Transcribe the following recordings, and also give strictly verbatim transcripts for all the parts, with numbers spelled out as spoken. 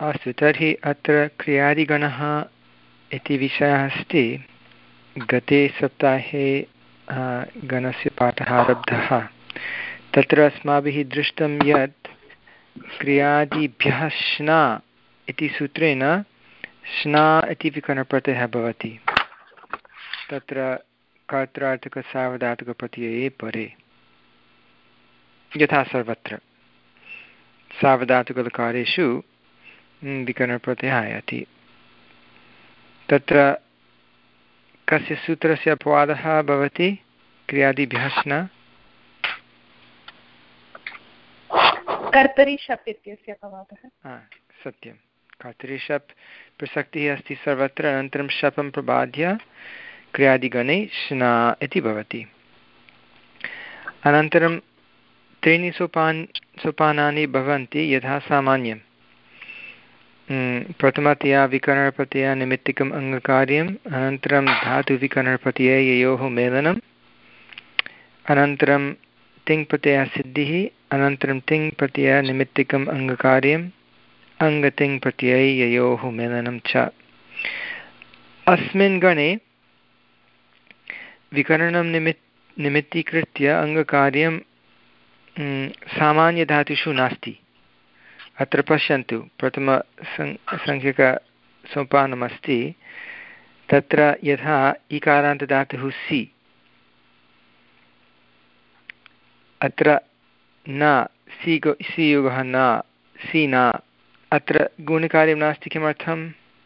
अस्तु, तर्हि अत्र क्रियादिगणः इति विषयः अस्ति। गते सप्ताहे गणस्य पाठः आरब्धः। तत्र अस्माभिः दृष्टं यत् क्रियादिभ्यः श्ना इति सूत्रेण श्ना इति विकरणप्रत्ययः भवति तत्र कर्त्रार्थकसार्वधातुकप्रत्यये परे, यथा सर्वत्र सार्वधातुकलकारेषु विकरणप्रत्ययः आयाति। तत्र कस्य सूत्रस्य अपवादः भवति क्रियादिभ्यः श्ना? कर्तरि शप् इत्यस्य अपवादः। सत्यं, कर्तरि शप् प्रसक्तिः अस्ति सर्वत्र, अनन्तरं शपं प्रबाद्य क्रियादिगणे श्ना इति भवति। अनन्तरं त्रीणि सोपान् सोपानानि भवन्ति यथा सामान्यं। प्रथमतया विकरणप्रत्ययनिमित्तिकम् अङ्गकार्यम्, अनन्तरं धातुविकरणप्रत्यययोः मेलनम्, अनन्तरं तिङ्प्रत्ययसिद्धिः, अनन्तरं तिङ्प्रत्ययनिमित्तिकम् अङ्गकार्यम्, अङ्गतिङ्प्रत्यययोः मेलनं च। अस्मिन् गणे विकरणं निमित् निमित्तीकृत्य अङ्गकार्यं सामान्यधातुषु नास्ति। अत्र पश्यन्तु, प्रथमसङ्ख्यकसोपानमस्ति, तत्र यथा इकारान्तदातुः सि, अत्र न सि गो सि युगः न सि न, अत्र गुणकार्यं नास्ति। किमर्थम्?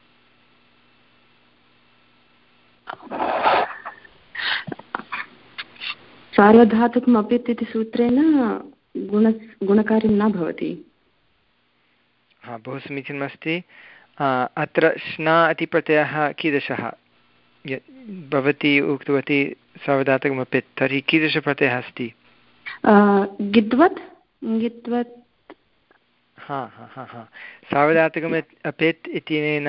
सार्वधातुकम् अपित् इति सूत्रेण गुण गुणकार्यं न भवति। हा, बहु समीचीनमस्ति। अत्र श्ना इति प्रत्ययः कीदृशः? भवती उक्तवती सार्वधातुकमपित्, तर्हि कीदृशप्रत्ययः अस्ति? गिद्वत् गिद्वत् हा हा हा हा सार्वधातुकम् अपित् इत्यनेन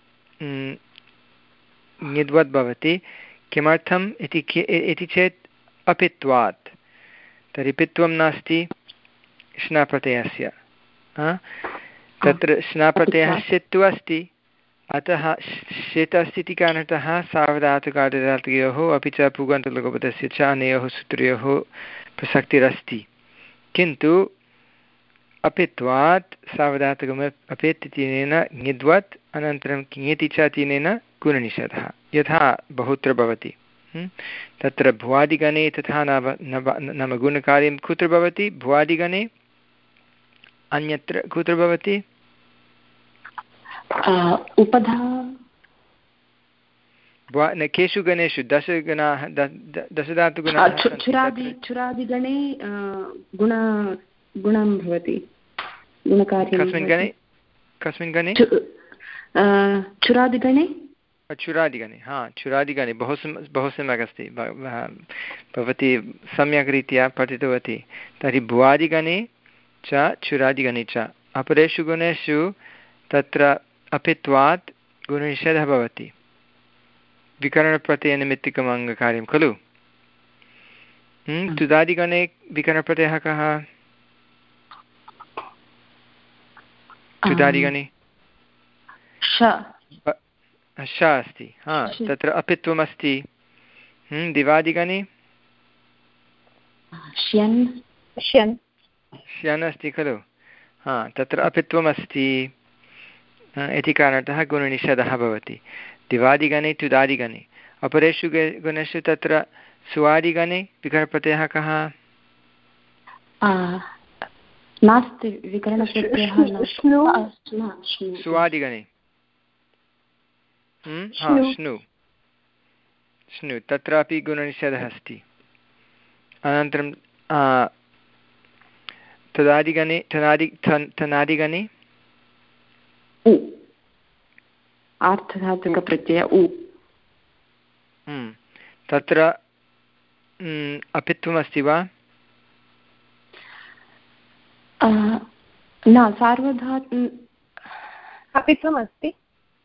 ङिद्वत् भवति। किमर्थम् इति इति चेत् अपित्वात्, तर्हि पित्वं नास्ति श्नाप्रत्ययस्य। तत्र श्नाप्रत्ययः षित् तु अस्ति, अतः षित् अस्ति इति कारणतः सार्वधातुकार्धधातुकयोः अपि च पुगन्तलघुपदस्य च अनयोः सूत्रयोः प्रसक्तिरस्ति। किन्तु अपित्वात् सार्वधातुकम् अपित् इत्यनेन ङिद्वत्, अनन्तरं ङिति च इत्यनेन गुणनिषेधः, यथा बहुत्र भवति। तत्र भुवादिगणे तथा न, नाम गुणकार्यं कुत्र भवति? भुवादिगणे, अन्यत्र कुत्र भवति? उपधा। केषु गणेषु? दशगणाः, दशधातुगणाः। चुरादिगणे गुण गुणं भवति, गुणकार्यं। कस्मिन् गणे? कस्मिन् गणे? चुरादिगणे। चुरादिगणे, हा, चुरादिगणे बहु सम् बहु सम्यक् अस्ति, भवती सम्यक् रीत्या पठितवती। तर्हि भुवादिगणे च चुरादिगणे च अपरेषु गुणेषु तत्र अपित्वात् गुणनिषेधः भवति, विकरणप्रत्ययनिमित्तिकम् अङ्गकार्यं खलु। तुदादिगणे विकरणप्रत्ययः कः? तुदादिगणे श अस्ति, हा, तत्र अपित्वमस्ति। दिवादिगणे श्यन् अस्ति खलु, हा, तत्र अपित्वमस्ति इति कारणतः गुणनिषेधः भवति। दिवादिगणे तुदादिगणे, अपरेषु गुणेषु तत्र सुवादिगणे विकरणप्रत्ययः कः? नास्ति विकरणप्रत्ययः। सुवादिगणे हा श्नु श्नु तत्रापि गुणनिषेधः अस्ति। अनन्तरं तदादिगणे तनादि तनादिगणे आर्थधातुकप्रत्यय उ, तत्र अपित्वमस्ति वा? न, सार्वधातु अपित्वमस्ति।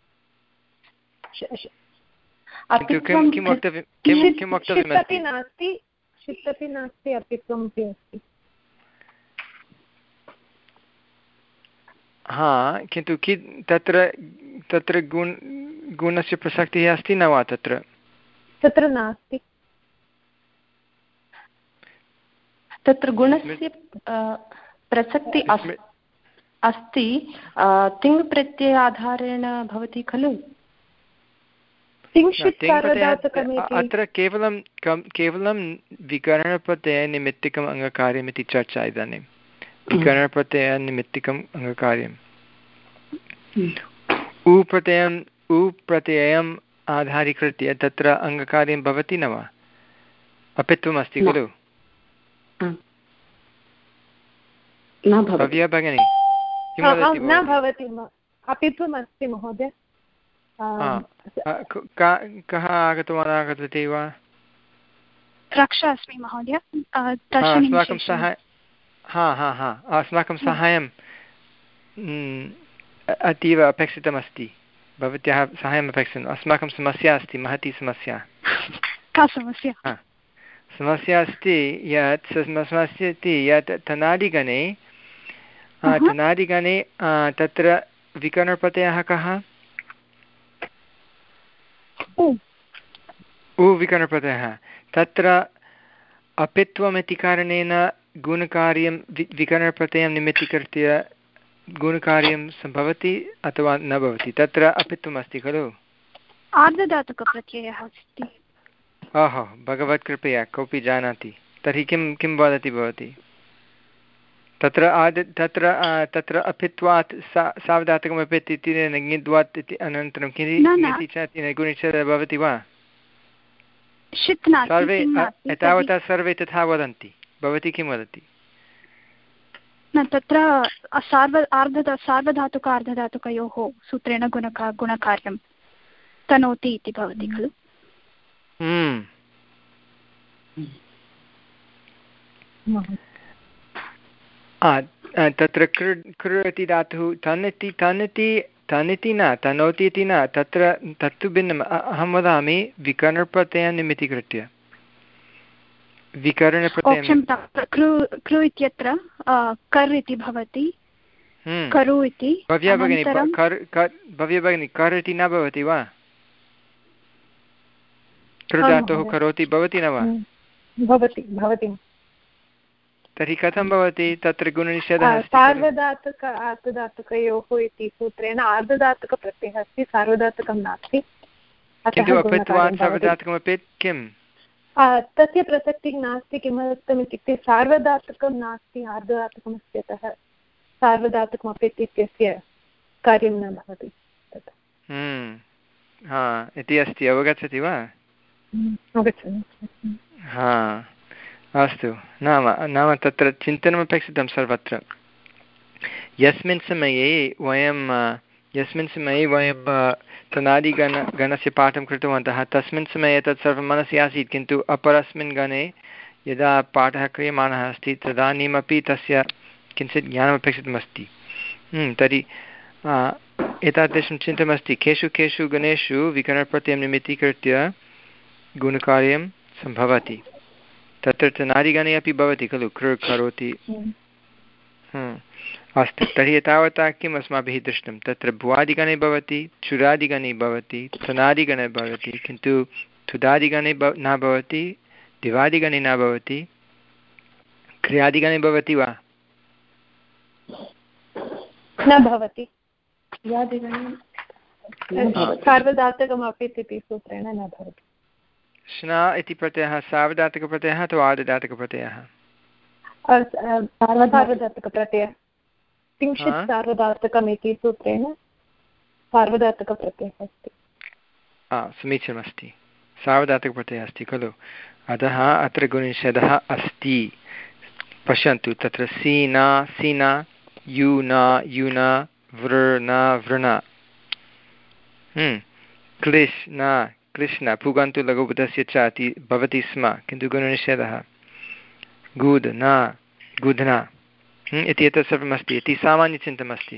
किं वक्तव्यं? किं वक्तव्यमस्ति? नास्ति, षित् अपि नास्ति, अपित्वमपि अस्ति। हा किन्तु कि तत्र तत्र गुण गुणस्य प्रसक्तिः अस्ति न वा तत्र तत्र नास्ति तत्र गुणस्य प्रसक्ति अस्ति तिङ् प्रत्यय आधारेण भवति खलु अत्र केवलं केवलं विकरणप्रत्ययनिमित्तिकम् अङ्गकार्यमिति चर्चा इदानीं विकरणप्रत्ययनिमित्तिकम् अङ्गकार्यम् उ प्रत्ययम् उ प्रत्ययम् आधारीकृत्य तत्र अङ्गकार्यं भवति न वा अपित्वमस्ति खलु भव्या भगिनी न भवति अपित्वमस्ति महोदय कः आगतवान् आगतवती वा रक्षा अस्मि महोदय अस्माकं सहाय हा हा हा अस्माकं साहाय्यं अतीव अपेक्षितमस्ति भवत्याः साहाय्यम् अपेक्षितम् अस्माकं समस्या अस्ति महती समस्या का समस्या समस्या अस्ति यत् समस्या अस्ति यत् तनादिगणे तनादिगणे तत्र विकरणप्रत्ययः कः उ विकरणप्रत्ययः तत्र अपित्वमिति कारणेन गुणकार्यं वि विकरणप्रत्ययं निमित्तीकृत्य गुणकार्यं सम्भवति अथवा न भवति तत्र अपित्वमस्ति खलु आर्धधातुकप्रत्ययः अस्ति ओहो भगवत्कृपया कोऽपि जानाति तर्हि किं किं वदति भवती तत्र आद तत्र तत्र अपित्वात् सा सावधातकमपित् इति ङिद्वात् इति अनन्तरं किञ्चित् च गुणिच्छेदः भवति वा सर्वे एतावता सर्वे तथा वदन्ति भवती किं वदति न तत्र सार्व आर्ध सार्वधातुक अर्धधातुकयोः सूत्रेण गुणका गुणकार्यं तनोति इति भवति खलु तत्र कृ कृ इति धातुः तनिति तनिति तनिति न तनोति इति न तत्र तत्तु भिन्नम् अहं वदामि विकरणप्रत्ययनिमित्तीकृत्य विकरणप्रत्ययं कृ इत्यत्र कर् इति भवति करु इति भव्या भगिनी भव्या भगिनी कर् इति न भवति वा कृ धातुः करोति भवति न वा भवति भवति तर्हि कथं भवति तत्र गुणनिषेधः सार्वधातुक आर्धधातुकयोः इति सूत्रेण आर्धधातुकप्रत्ययः अस्ति सार्वधातुकं नास्ति किन्तु अपित्वात् सार्वधातुकमपि किं तस्य प्रसक्तिः नास्ति किमर्थम् इत्युक्ते सार्वधातुकं नास्ति आर्धधातुकम् अस्ति अतः सार्वधातुकमपि इत्यस्य कार्यं न भवति हा इति अस्ति अवगच्छति वा अवगच्छामि हा अस्तु नाम नाम तत्र चिन्तनमपेक्षितं सर्वत्र यस्मिन् समये वयं यस्मिन् समये वयं तनादिगण गणस्य पाठं कृतवन्तः तस्मिन् समये तत् सर्वं मनसि आसीत् किन्तु अपरस्मिन् गणे यदा पाठः क्रियमाणः अस्ति तदानीमपि तस्य किञ्चित् ज्ञानमपेक्षितमस्ति तर्हि एतादृशं चिन्तनमस्ति केषु केषु गणेषु विकरणप्रत्ययं निमित्तीकृत्य गुणकार्यं सम्भवति तत्र तनादिगणे अपि भवति खलु कृ करोति अस्तु तर्हि तावता किम् अस्माभिः दृष्टं तत्र भुवादिगणे भवति चुरादिगणे भवति तनादिगणे भवति किन्तु थुदादिगणे न भवति दिवादिगणे न भवति क्रियादिगणे भवति वा न भवति सार्वधातुकमपि इति सूत्रेण न भवति श्ना इति प्रत्ययः सार्वधातुकप्रत्ययः अथवा आर्धधातुकप्रत्ययः सार्वधातुकप्रत्ययः किञ्चित् सार्वधातुकम् इति सूत्रेण सार्वधातुकप्रत्ययः अस्ति समीचीनमस्ति सार्वधातुकप्रत्ययः अस्ति खलु अतः अत्र गुणनिषेधः अस्ति पश्यन्तु तत्र सीना सीना यूना यूना वृणा वृणा कृष्ण कृष्ण पुगन्तु लघुपदस्य च इति भवति स्म किन्तु गुणनिषेधः गुद् न गुध्ना इति एतत् सर्वमस्ति इति सामान्यचिन्तनमस्ति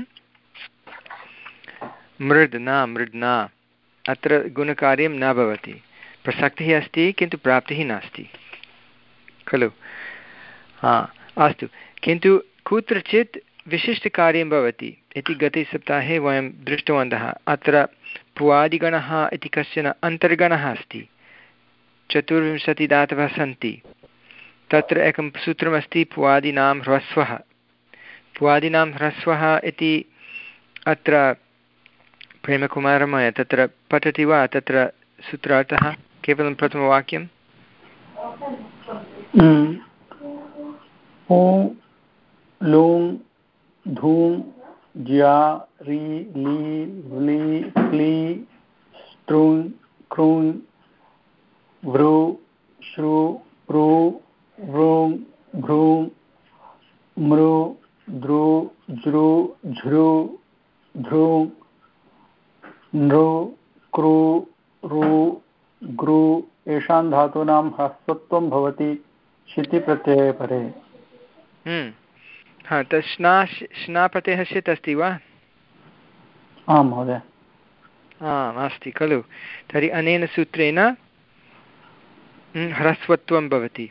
मृद् न मृड्ना अत्र गुणकार्यं न भवति प्रसक्तिः अस्ति किन्तु प्राप्तिः नास्ति खलु हा अस्तु किन्तु कुत्रचित् विशिष्टकार्यं भवति इति गते सप्ताहे वयं दृष्टवन्तः। अत्र पुवादिगणः इति कश्चन अन्तर्गणः अस्ति, चतुर्विंशतिदातवः सन्ति। तत्र एकं सूत्रमस्ति पुवादीनां ह्रस्वः। पुवादीनां ह्रस्वः इति अत्र प्रेमकुमारमहोदय तत्र पठति वा? तत्र सूत्रार्थः केवलं प्रथमवाक्यं। लुङ् धूम् ज्या रि लि व्लि क्लि स्ट्रून् क्रून् वृ श्रु प्रू वृङ् भ्रूङ् मृ द्रु ज्रु झृ धृङ् नृ कृ रु गृ एषां धातूनां ह्रस्वत्वं भवति शिति प्रत्यये परे। हा, तत् श्ना श्ना प्रत्ययः षित् अस्ति वा? आं महोदय, आम् अस्ति खलु। तर्हि अनेन सूत्रेण ह्रस्वत्वं भवति।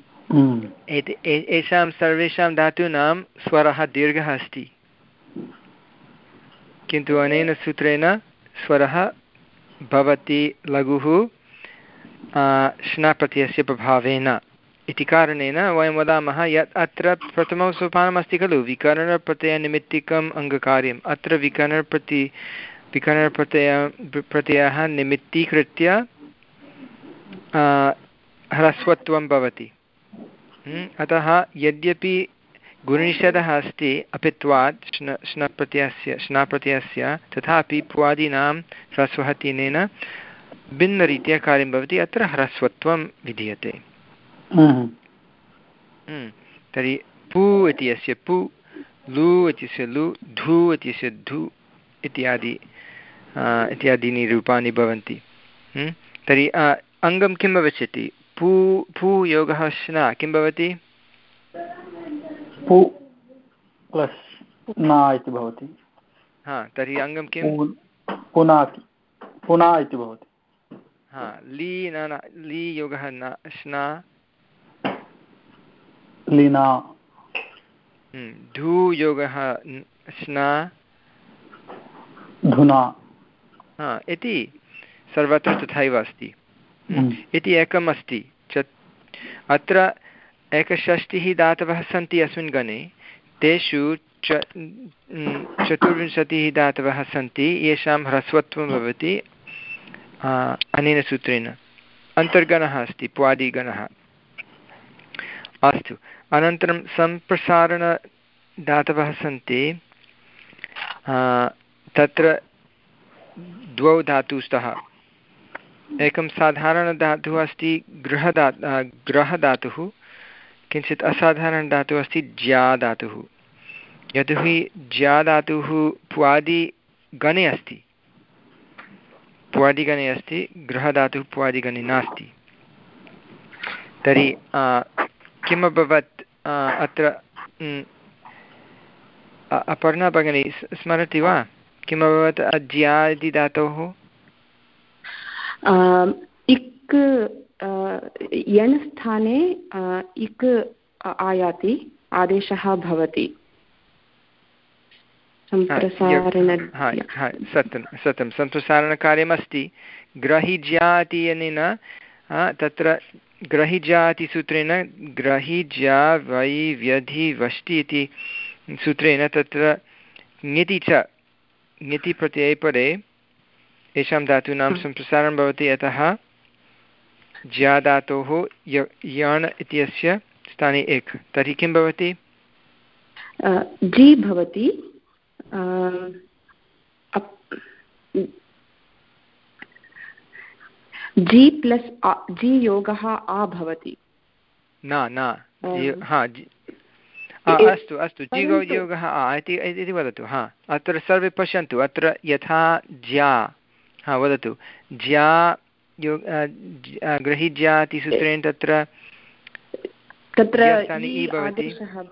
एषां सर्वेषां धातूनां स्वरः दीर्घः अस्ति, किन्तु अनेन सूत्रेण स्वरः भवति लघुः श्नाप्रत्ययस्य प्रभावेन इति कारणेन वयं वदामः यत् अत्र प्रथमं सोपानमस्ति खलु विकरणप्रत्ययनिमित्तिकम् अङ्गकार्यम्। अत्र विकरणप्रति विकरणप्रत्यय प्रत्ययः निमित्तीकृत्य ह्रस्वत्वं भवति। अतः यद्यपि गुणनिषेधः अस्ति अपित्वात् श्न श्नप्रत्ययस्य श्नाप्रत्ययस्य, तथापि पुवादीनां ह्रस्वः तेनेन भिन्नरीत्या कार्यं भवति। अत्र ह्रस्वत्वं विधीयते। तर्हि पू इत्यस्य पु, लु इत्यस्य लु, धु इत्यस्य धु इत्यादि इत्यादीनि रूपाणि भवन्ति। तर्हि अङ्गं किं भविष्यति? पू पू योगः श्ना किं भवति? पु प्लस् ना इति भवति। हा, तर्हि अङ्गं किं? पुनाति पुना इति भवति। हा, ली न ली योगः न श्ना लीना। धू योगः श्ना धुना। हा, इति सर्वत्र तथैव अस्ति। इति एकम् अस्ति। अत्र एकषष्टिः धातवः सन्ति अस्मिन् गणे। तेषु च चतुर्विंशतिः धातवः सन्ति येषां ह्रस्वत्वं भवति अनेन सूत्रेण। अन्तर्गणः अस्ति पुवादिगणः। अस्तु, अनन्तरं सम्प्रसारणधातवः सन्ति। तत्र द्वौ धातु स्तः। एकं साधारणधातुः अस्ति गृहधा ग्रहधातुः, किञ्चित् असाधारणधातुः अस्ति ज्या धातुः। यतोहि ज्या धातुः पुवादिगणे अस्ति पुवादिगणे अस्ति गृहधातुः पुवादिगणे नास्ति। तर्हि किम् अभवत् अत्र? अपर्णा भगिनी स्मरति वा किम् अभवत् ज्या इति धातोः? इक् यण् स्थाने इक् आयाति, आदेशः भवति। सत्यं सत्यं सम्प्रसारणकार्यमस्ति। ग्रहिज्या इति अनेन तत्र ग्रहिज्या इति सूत्रेण ग्रहिज्या वै व्यधि वष्टि इति सूत्रेण तत्र ङिति च ङिति प्रत्यये परे येषां धातूनां सम्प्रसारणं भवति। अतः ज्या धातोः यण् इत्यस्य स्थाने एक्। तर्हि किं भवति? जी भवति। जी प्लस् जी योगः आ भवति। न न हा अस्तु अस्तु जी योगः आ इति वदतु। हा, अत्र सर्वे पश्यन्तु। अत्र यथा ज्या, हा वदतु, ज्या योग गृहीज्या इति सूत्रेण तत्र तत्र ई भवति।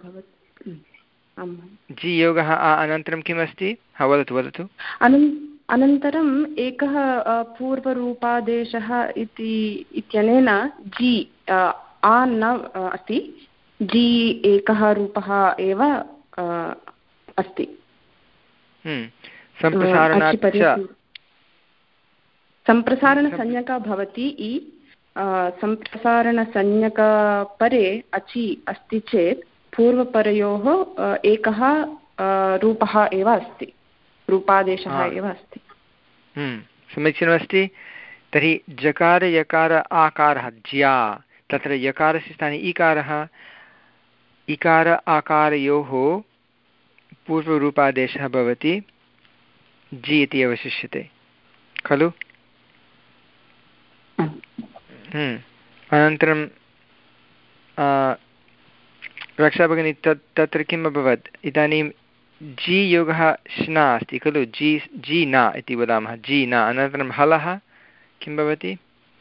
जी योगः आ अनन्तरं किमस्ति? हा वदतु वदतु। अनन्तरम् एकः पूर्वरूपादेशः इति इत्यनेन जी आ न अस्ति। जी एकः रूपः एव अस्ति। सम्प्रसारणसंज्ञका भवति इ, सम्प्रसारणसंज्ञकपरे अचि अस्ति चेत् पूर्वपरयोः एकः रूपः एव अस्ति, रूपादेशः एव अस्ति। समीचीनमस्ति। तर्हि जकार यकार आकारः ज्या, तत्र यकारस्य स्थाने इकारः, इकार आकारयोः पूर्वरूपादेशः भवति जि इति अवशिष्यते खलु। अनन्तरं रक्षाभगिनी तत् तत्र किम् अभवत्, इदानीं जि योगः श्ना अस्ति खलु, जि जि न इति वदामः, जि न। अनन्तरं हलः किं भवति,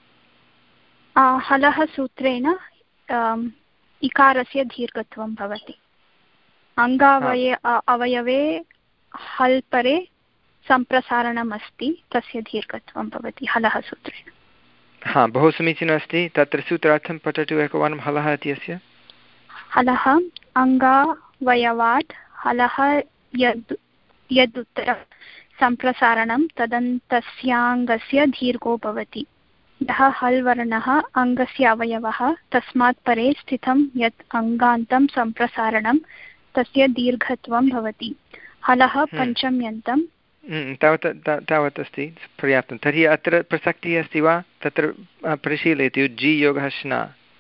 हलः सूत्रेण इकारस्य दीर्घत्वं भवति। अङ्गावय अवयवे हल् परे सम्प्रसारणम् अस्ति, तस्य दीर्घत्वं भवति हलः सूत्रेण। हा, बहु समीचीनम् अस्ति। तत्र सूत्रार्थं पठतु एकवारं। हलः इत्यस्य हलः अङ्गावयवात् हलः यद् यदुत्तरं सम्प्रसारणं तदन्तस्याङ्गस्य दीर्घो भवति। यः हल् वर्णः अङ्गस्य अवयवः तस्मात् परे स्थितं यत् अङ्गान्तं सम्प्रसारणं तस्य दीर्घत्वं भवति। हलः पञ्चम्यन्तं तावत् तावत् अस्ति, पर्याप्तं। तर्हि अत्र प्रसक्तिः अस्ति वा, तत्र परिशीलयतु। जि योगः श्ना,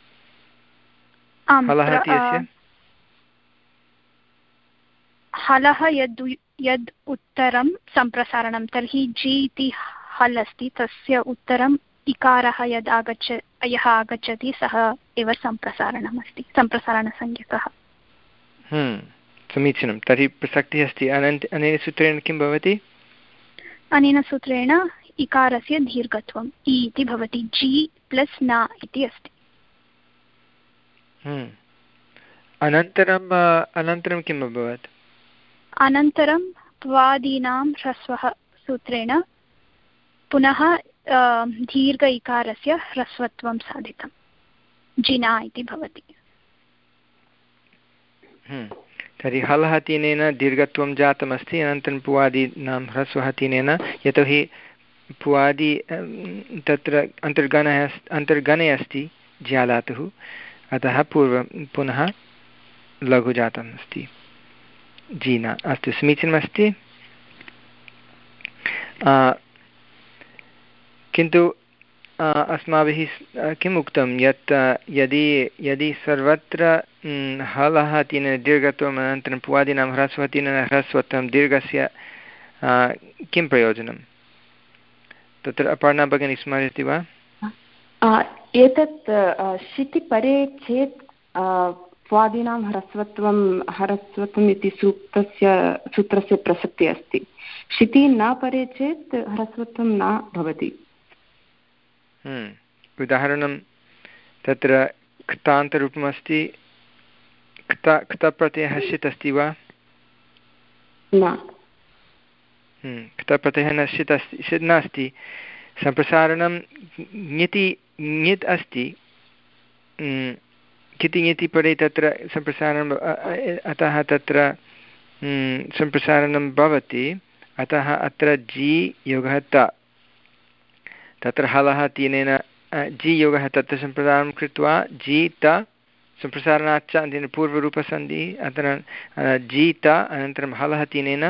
हलः इत्यस्य हलः यद् यद् उत्तरं सम्प्रसारणं, तर्हि जि इति हल् अस्ति, तस्य उत्तरम् इकारः यद् आगच्छ यः आगच्छति सः एव सम्प्रसारणम् अस्ति, सम्प्रसारणसंज्ञकः। समीचीनं। तर्हि प्रसक्तिः अस्ति। अनन्त अनेन सूत्रेण किं भवति, अनेन सूत्रेण इकारस्य दीर्घत्वम् इ इति भवति, जि प्लस् न इति अस्ति। अनन्तरम् अनन्तरं किम् अभवत्, अनन्तरं त्वादीनां ह्रस्वः सूत्रेण पुनः दीर्घ इकारस्य ह्रस्वत्वं साधितं, जिना इति भवति। तर्हि हलः तिनेन दीर्घत्वं जातमस्ति। अनन्तरं पुवादीनां ह्रस्वः तिनेन, यतोहि पुवादि तत्र अन्तर्गणः अन्तर्गणे अस्ति ज्याधातुः, अतः पूर्वं पुनः लघु जातम् अस्ति, जीना। अस्तु, समीचीनमस्ति। किन्तु अस्माभिः किम् उक्तं, यत् यदि यदि सर्वत्र हलः तिनेन दीर्घत्वम् अनन्तरं पुवादीनां ह्रस्वः तिनेन ह्रस्वत्वं दीर्घस्य किं प्रयोजनं, तत्र अपर्णा भगिनी स्मरति वा? एतत् शिति परे चेत् पुवादीनां ह्रस्वत्वं ह्रस्वत्वम् इति सूत्रस्य सूत्रस्य प्रसक्तिः अस्ति। शिति न परे चेत् ह्रस्वत्वं न भवति। उदाहरणं तत्र क्तान्तरूपमस्ति, क्ता क्तप्रत्ययः षित् अस्ति वा? न, क्तप्रत्ययः न षित् अस्ति, षित् नास्ति। सम्प्रसारणं ङिति ङित् अस्ति, किति ङिति परे तत्र सम्प्रसारणम्, अतः तत्र सम्प्रसारणं भवति। अतः अत्र जि योगः त, तत्र हलः तिनेन जि योगः तत्र सम्प्रसारणं कृत्वा जि त सम्प्रसारणाच्च अन्तेन पूर्वरूपसन्धिः, अत्र जि त अनन्तरं हलः तिनेन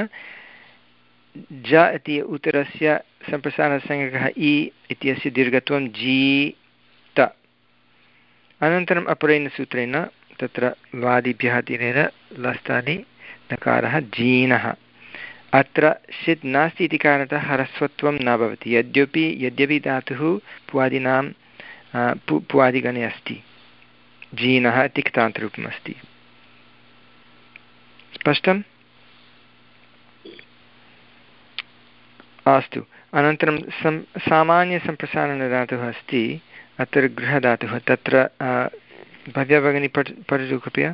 ज इति उत्तरस्य सम्प्रसारणसंज्ञकः इ इत्यस्य दीर्घत्वं जि त। अनन्तरम् अपरेण सूत्रेण तत्र वादिभ्यः तिनेन लस्तानि नकारः जीनः। अत्र षित् नास्ति इति कारणतः ह्रस्वत्वं न भवति, यद्यपि यद्यपि धातुः पुवादिनां पु पुवादिगणे अस्ति। जीनः इति क्तान्तरूपमस्ति। स्पष्टम्? अस्तु। अनन्तरं सं सामान्यसम्प्रसारणधातुः अस्ति अत्र गृहधातुः। तत्र भव्या भगिनी पठ पठतु कृपया।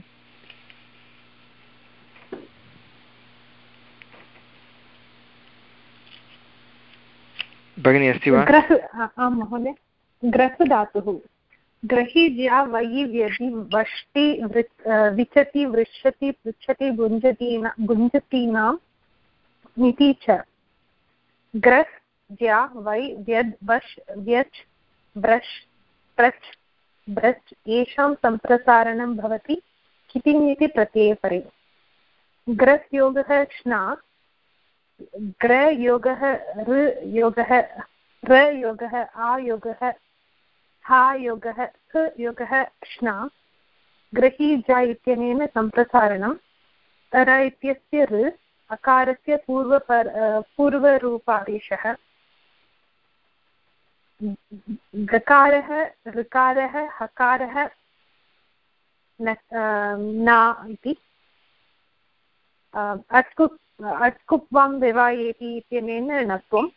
भगिनी अस्ति वा? ग्रह, आं महोदय। ग्रहधातुः ग्रही ज्या वयि व्यधि वष्टि विचति वृक्षति पृच्छति भुञ्जति भुञ्जतीनां मिति च ग्रस् ज्या वै व्यद् वश् व्यच् ब्रश् प्रच् ब्रच् येषां सम्प्रसारणं भवति कितिङिति प्रत्यये परे ग्रस् योगः श्ना ग्र योगः ऋ योगः र योगः आ योगः हा योगः ख योगः श्ना ग्रही जा इत्यनेन सम्प्रसारणं तर इत्यस्य ऋ अकारस्य पूर्वपर पूर्वरूपादेशः गकारः ऋकारः हकारः न इति अट्कुप् अट्कुप्वां विवायेति इत्यनेन णत्वं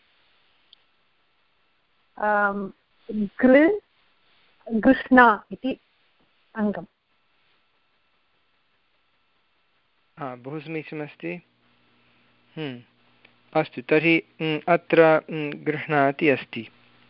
गृ गृह्णा इति अङ्गम्। बहु समीचीनमस्ति। अस्तु, तर्हि अत्र गृह्णाति अस्ति।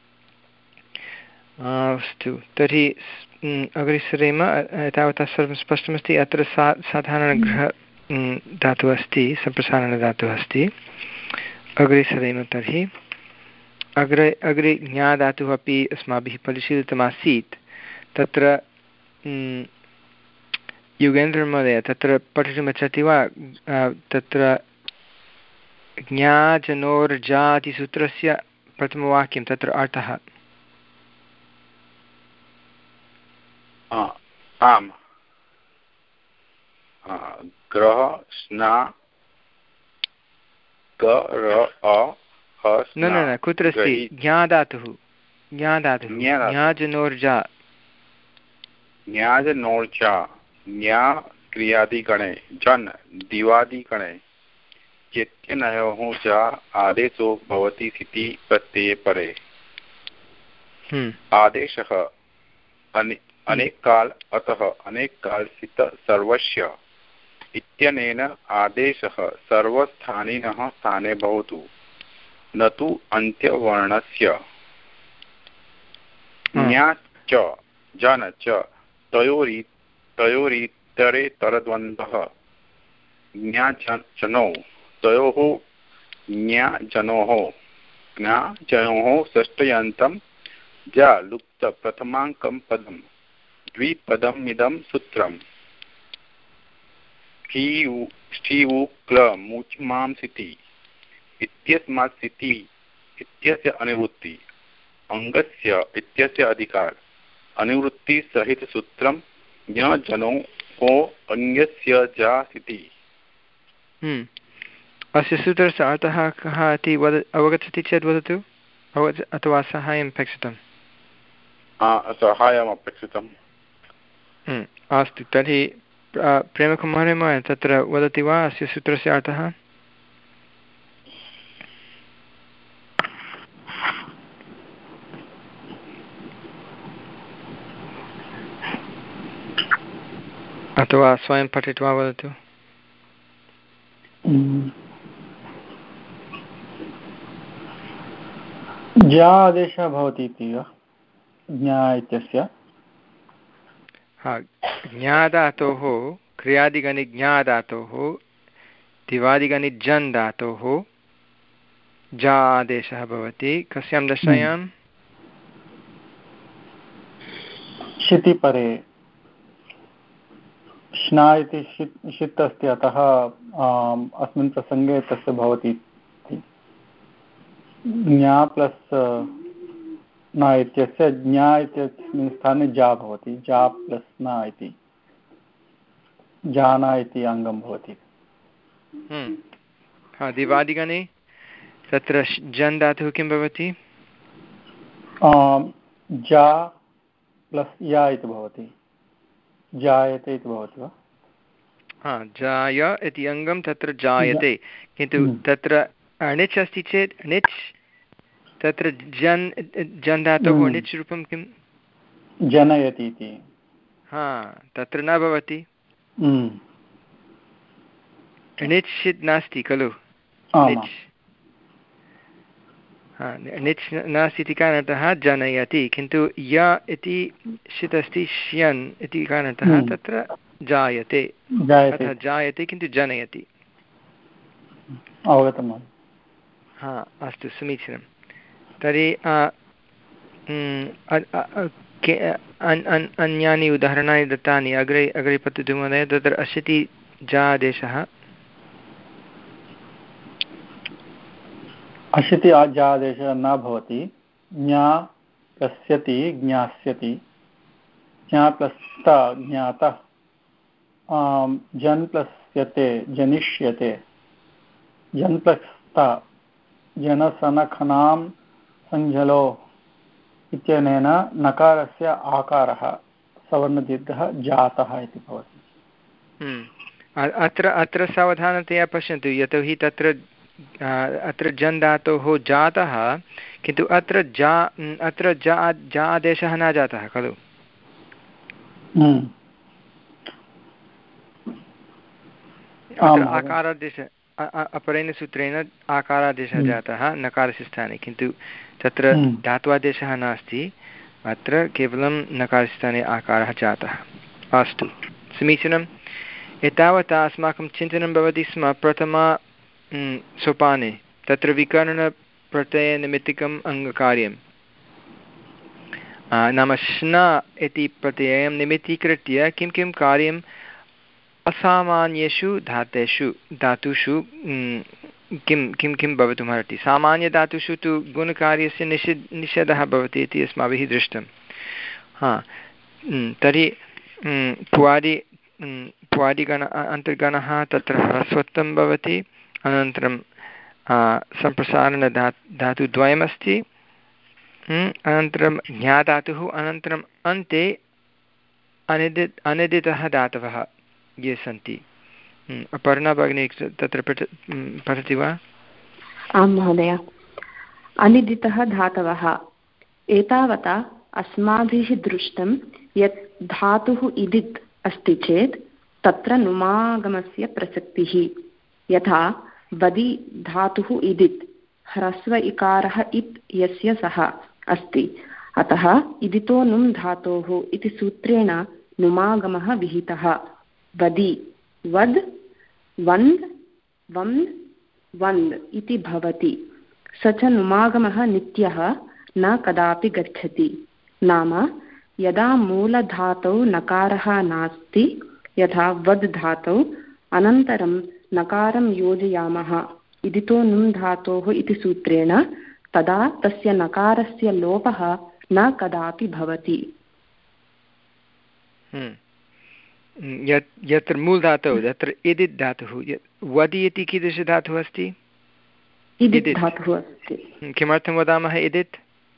अस्तु, तर्हि अग्रे सरेम। तावता सर्वं स्पष्टमस्ति। अत्र सा साधारणगृह धातुः अस्ति, सम्प्रसारणधातुः अस्ति। अग्रे सरेम तर्हि। अग्रे अग्रे ज्ञाधातुः अपि अस्माभिः परिशीलितमासीत्। तत्र युगेन्द्रमहोदय तत्र पठितुमिच्छति वा? तत्र ज्ञाजनोर्जातिसूत्रस्य प्रथमवाक्यं तत्र अर्थः। आम्, ग्रह स्ना ग र अ न न न कुत्र अस्ति? ज्ञाधातुः ज्ञाधातुः ज्ञाजनोर्जा ज्ञाजनोर्जा ज्ञा क्रियादिगणे जन् दिवादिगणे चेत्यनयोः जा आदेशो भवति इति प्रत्यये परे। आदेशः अनेक काल अतः अनेक काल सित सर्वस्य इत्यनेन आदेशः सर्वस्थानिनः स्थाने भवतु न तु अन्त्यवर्णस्य। ज्ञा च जन च तयोरि तयोरितरेतरद्वन्द्वः ज्ञाजनौ तयोः ज्ञाजनोः ज्ञाजनोः षष्ठ्यन्तं जा लुप्त प्रथमाङ्कं पदं द्विपदमिदं सूत्रम् ष्ठीवु क्ल मुच्मांसिति इत्यस्मात् सिति इत्यस्य अनिवृत्ति अङ्गस्य इत्यस्य अधिकार अनिवृत्ति सहित सूत्रं ज्ञजनो हो अङ्गस्य जा सिति। अस्य सूत्रस्य अर्थः कः इति वद अवगच्छति चेत् वदतु, अथवा साहाय्यम् अपेक्षितम्? साहाय्यम् अपेक्षितम्। अस्तु, तर्हि प्रेमकुमारमहोदय तत्र वदति वा अस्य सूत्रस्य अर्थः? अथवा स्वयं पठित्वा वदतु। ज्ञा आदेशः भवति इति वा? ज्ञा इत्यस्य हा, ज्ञाधातोः क्रियादिगणे ज्ञाधातोः दिवादिगणे जन् धातोः जा आदेशः भवति। कस्यां दशायां? शिति परे श्ना इति षित् षित् अस्ति, अतः अस्मिन् प्रसङ्गे तस्य भवति। ज्ञा प्लस् न इत्यस्य ज्ञा इत्यस्मिन् स्थाने जा भवति। जा प्लस् न इति जाना इति अङ्गं भवति। हा, दिवादिगणे तत्र जन् धातुः किं भवति? जा प्लस् या इति भवति। जायते इति भवति वा? हा, जाय इति अङ्गं तत्र जायते, किन्तु तत्र णिच् अस्ति चेत् णिच् तत्र जन् जन् धातोः णिच् रूपं किं? जनयति इति। हा, तत्र न भवति। णिच् नास्ति खलु? णिच् हा निच् नास्ति इति कारणतः जनयति, किन्तु य इति षित् अस्ति श्यन् इति कारणतः तत्र जायते, अतः जायते किन्तु जनयति। अवगतं। हा अस्तु समीचीनं। तर्हि अन्यानि उदाहरणानि दत्तानि, अग्रे अग्रे पठतु महोदय। तत्र अशीति जा आदेशः, अशीति जा आदेशः न भवति। ज्ञा प्लस्यति ज्ञास्यति, ज्ञा प्लस्त ज्ञातः, जन् प्लस्यते जनिष्यते, जन् प्लस्त जनसनखनां सञ्झलो इत्यनेन नकारस्य आकारः सवर्णदीर्घः जातः इति भवति। अत्र अत्र सावधानतया पश्यन्तु, यतोहि तत्र अत्र जन् धातोः जातः, किन्तु अत्र जा अत्र जा जा आदेशः न जातः खलु। आकारादेशः अपरेण सूत्रेण आकारादेशः जातः नकारस्य स्थाने, किन्तु तत्र धात्वादेशः नास्ति, अत्र केवलं नकारस्य स्थाने आकारः जातः। अस्तु समीचीनम्। एतावता अस्माकं चिन्तनं भवति स्म प्रथमा सोपाने, तत्र विकरणप्रत्ययनिमित्तिकम् अङ्गकार्यं नाम श्न इति प्रत्ययं निमित्तीकृत्य किं किं कार्यम् असामान्येषु धातेषु धातुषु किं किं किं भवितुमर्हति। सामान्यधातुषु तु गुणकार्यस्य निषेध निषेधः भवति इति अस्माभिः दृष्टं। हा तर्हि पुवादि पुवादिगण अन्तर्गणः तत्र ह्रस्वत्वं भवति, अनन्तरं सम्प्रसारणधा धातुद्वयमस्ति, अनन्तरं ज्ञाधातुः, अनन्तरम् अन्ते अनिदि अनिदितः धातवः ये सन्ति। अपर्णा भगिनी तत्र पठति वा? आं महोदय। अनिदितः धातवः, एतावता अस्माभिः दृष्टं यत् धातुः इदित् अस्ति चेत् तत्र नुमागमस्य प्रसक्तिः। यथा वदि धातुः इदित्, ह्रस्व इकारः इत् यस्य सः अस्ति, अतः इदितो नुम् धातोः इति सूत्रेण नुमागमः विहितः। वदि वद् वन्द् वन्द् वन्द् इति भवति, स च नुमागमः नित्यः न कदापि गच्छति। नाम यदा मूलधातौ नकारः नास्ति, यथा वद् धातौ अनन्तरं नकारं योजयामः इदितो नुम् धातोः इति सूत्रेण, तदा तस्य नकारस्य लोपः न कदापि भवति। यत्र मूलधातौ तत्र इदित् धातुः, वदि इति कीदृशधातुः अस्ति? इदित् धातुः अस्ति। किमर्थं वदामः इदित्?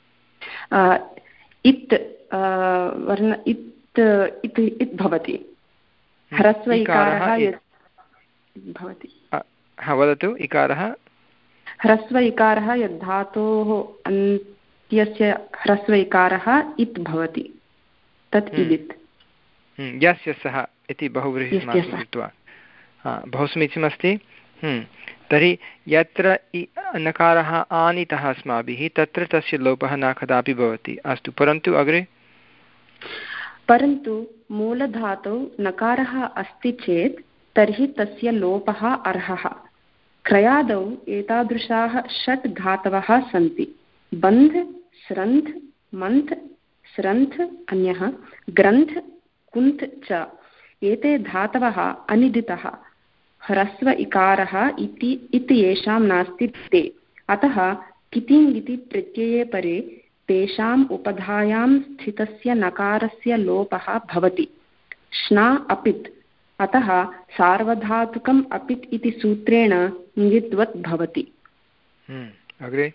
इत् वर्ण इत् इति इत् भवति, ह्रस्व इकारः भवति। हा वदतु। इकारः ह्रस्व इकारः यद् धातोः अन्त्यस्य ह्रस्व इकारः इत् भवति, तत् इदित्। यस्य सः इति बहुव्रीहिसमासं कृत्वा बहु समीचीनमस्ति। तर्हि यत्र नकारः आनीतः अस्माभिः तत्र तस्य लोपः न कदापि भवति। अस्तु, परन्तु अग्रे? परन्तु मूलधातौ नकारः अस्ति चेत् तर्हि तस्य लोपः अर्हः। क्रयादौ एतादृशाः षट् धातवः सन्ति: बन्ध्, स्रन्ध्, मन्थ्, स्रन्थ्, अन्यः ग्रन्थ्, कुन्थ् च। एते धातवः अनिदितः, ह्रस्व इकारः इति इति येषां नास्ति ते। अतः कितिङ् इति प्रत्यये परे तेषाम् उपधायां स्थितस्य नकारस्य लोपः भवति। श्ना अपित्, अतः सार्वधातुकम् अपित् इति सूत्रेण ङित्वत् भवति। अग्रे?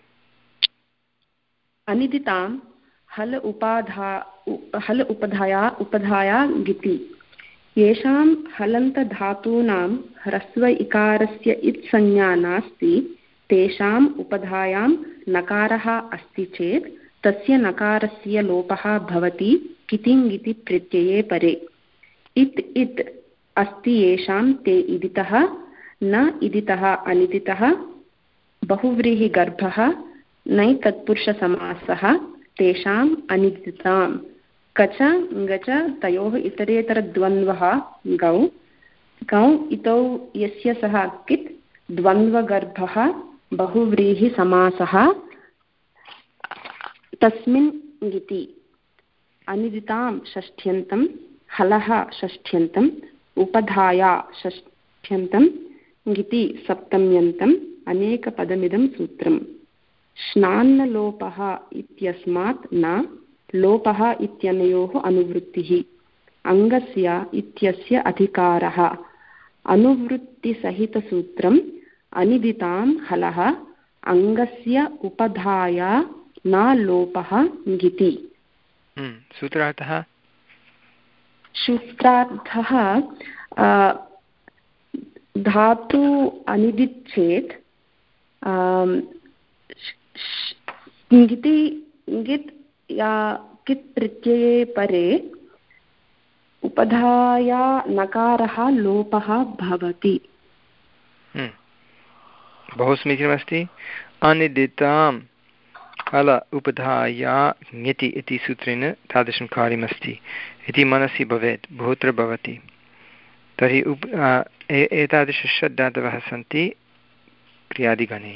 अनिदितां हल उपाधा हल उपधाया उपधाया ङिति। येषां हलन्तधातूनां ह्रस्व इकारस्य इत् संज्ञा नास्ति, तेषाम् उपधायां नकारः अस्ति चेत् तस्य नकारस्य लोपः भवति कितिङ् इति प्रत्यये परे। इत् इत् अस्ति येषां ते इदितः, न इदितः अनिदितः, बहुव्रीहिगर्भः नै तत्पुरुषसमासः तेषाम् अनिदिताम् कच गच तयोः इतरेतरद्वन्द्वः गौ गौ इतौ यस्य सः कित् द्वन्द्वगर्भः बहुव्रीहिसमासः तस्मिन् ङिति अनिदितां षष्ठ्यन्तं हलः षष्ठ्यन्तम् उपधाया षष्ठ्यन्तं ङिति सप्तम्यन्तम् अनेकपदमिदं सूत्रम् श्नान्नलोपः इत्यस्मात् न लोपः इत्यनयोः अनुवृत्तिः अङ्गस्य इत्यस्य अधिकारः अनुवृत्तिसहितसूत्रम् अनिदितां हलः अङ्गस्य उपधाया न लोपः ङिति। सूत्रार्थः सूत्रार्थः धातु अनिदित् चेत् ङिति ङित् या कित् प्रत्यये परे उपधाया नकारः लोपः भवति। बहु समीचीनमस्ति। अनिदितां हल उपधाया ङिति इति सूत्रेण तादृशं कार्यमस्ति इति मनसि भवेत्, बहुत्र भवति। तर्हि उप एतादृशषड्धातवः सन्ति क्रियादिगणे।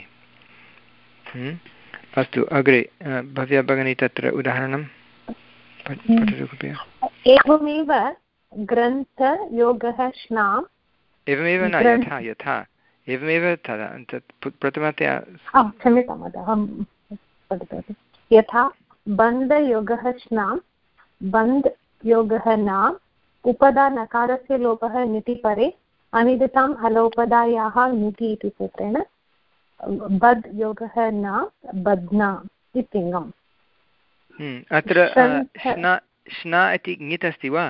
अस्तु, अग्रे भव्या भगिनी तत्र उदाहरणं पठतु कृपया। एवमेव ग्रन्थयोगः श्नाम् एवमेव न यथा यथा एवमेव तदा प्रथमतया क्षम्यताम् अहं पठतु। यथा बन्धयोगः श्नाम् बन्धयोगः नाम् उपदा नकारस्य लोपः ङिति परे अनिदितां हलोपदायाः ङिति इति सूत्रेण बद् योगः न बध्ना इत्यङ्गम्। अत्र श्ना इति ङित् अस्ति वा?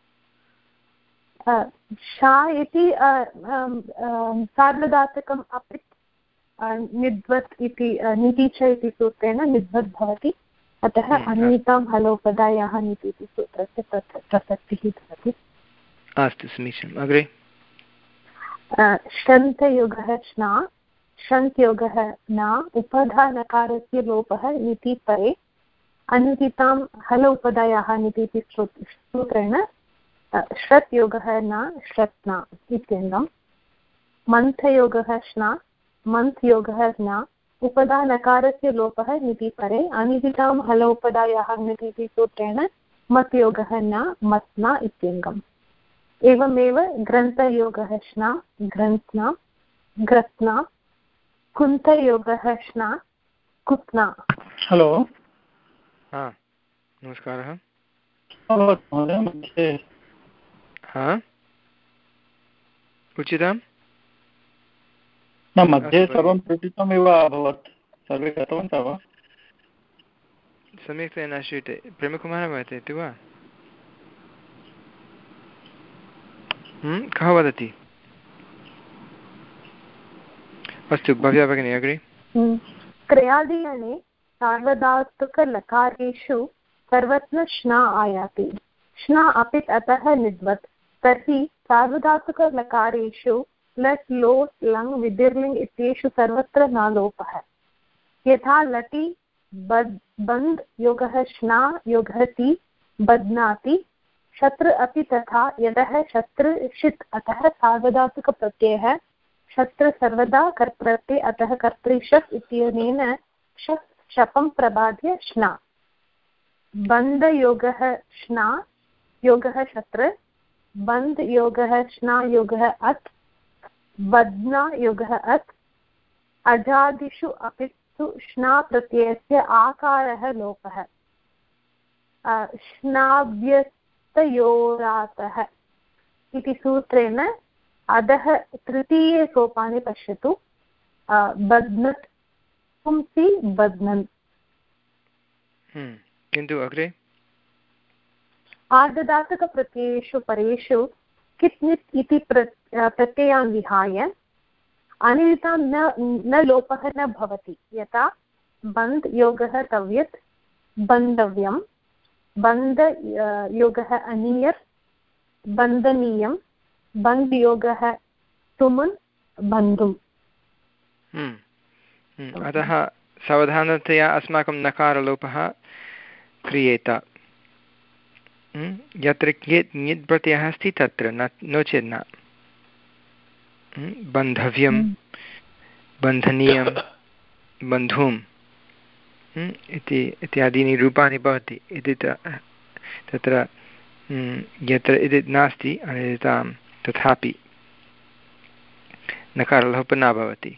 शा इति सार्वधातुकम् अपि निद्वत् इति निति च इति सूत्रेण निद्वत् भवति, अतः अनिदितां हलोपदायाः ङिति इति सूत्रस्य प्रसक्तिः भवति। अस्तु, समीचीनम्। अग्रे शन्तयोगः श्ना शन्तयोगः न उपधा नकारस्य लोपः ङिति परे अनिदितां हल उपदायाः ङिति इति सूत्रेण श्रत् योगः न श्रत्ना इत्यङ्गम्। मन्थयोगः श्ना मन्थ योगः न उपदा नकारस्य लोपः ङिति परे अनिदितां हल उपदायाः ङिति इति सूत्रेण मत् योगः न मत्ना इत्यङ्गम्। एवमेव ग्रन्थयोगः श्ना ग्रन्थ्ना ग्रत्ना कुन्तयोगः श्ना कुत्ना। हलो, नमस्कारः। उचितं न मध्ये सर्वं त्रुटितमेव अभवत्, सर्वे गतवन्तः वा? सम्यक्तया न श्रूयते। प्रेमकुमारः वदति वा? कः वदति? अस्तु, भव्या भगिनी अग्रे। क्रियादिगणे सार्वधातुकलकारेषु सर्वत्र श्ना आयाति। श्ना अपि अतः निद्वत्, तर्हि सार्वधातुकलकारेषु लट् लोट् लङ् विदिर्लिङ् इत्येषु सर्वत्र न लोपः। यथा लटि बद् बन्द् योगः श्ना योगः ति बध्नाति, शत्र अपि तथा। यतः शत्र षित् अतः सार्वधातुकप्रत्ययः शत्र सर्वदा कर्तृत्वे, अतः कर्तृशप् इत्यनेन शप् शपं प्रबाद्य श्ना। बन्धयोगः श्ना योगः शत्र बन्ध योगः श्ना योगः अत् बध्ना योगः अत्। अजादिषु अपि तु श्ना प्रत्ययस्य आकारः लोपः। श्नाभ्यस्तयोरातः इति सूत्रेण अधः तृतीये सोपाने पश्यतु। बध्नत् पुंसि बध्नन्। किन्तु अग्रे आर्धधातुकप्रत्ययेषु परेषु कित् नित् इति प्रत्ययान् विहाय अनिदितां न न लोपः न भवति। यथा बन्ध योगः तव्यत् बन्धव्यं, बन्ध योगः अनीयत् बन्धनीयं, बन्ध योगः तुमुन् बन्धुम्। अतः सावधानतया अस्माकं नकारलोपः क्रियेत। यत्र कियत् ङित् प्रत्ययः अस्ति तत्र न, नो चेत् न। बन्धव्यं, बन्धनीयं, बन्धुम् इति इत्यादीनि रूपाणि भवति। इति तत्र यत्र इति नास्ति अनिदितां तथापि नकारलोपः न भवति।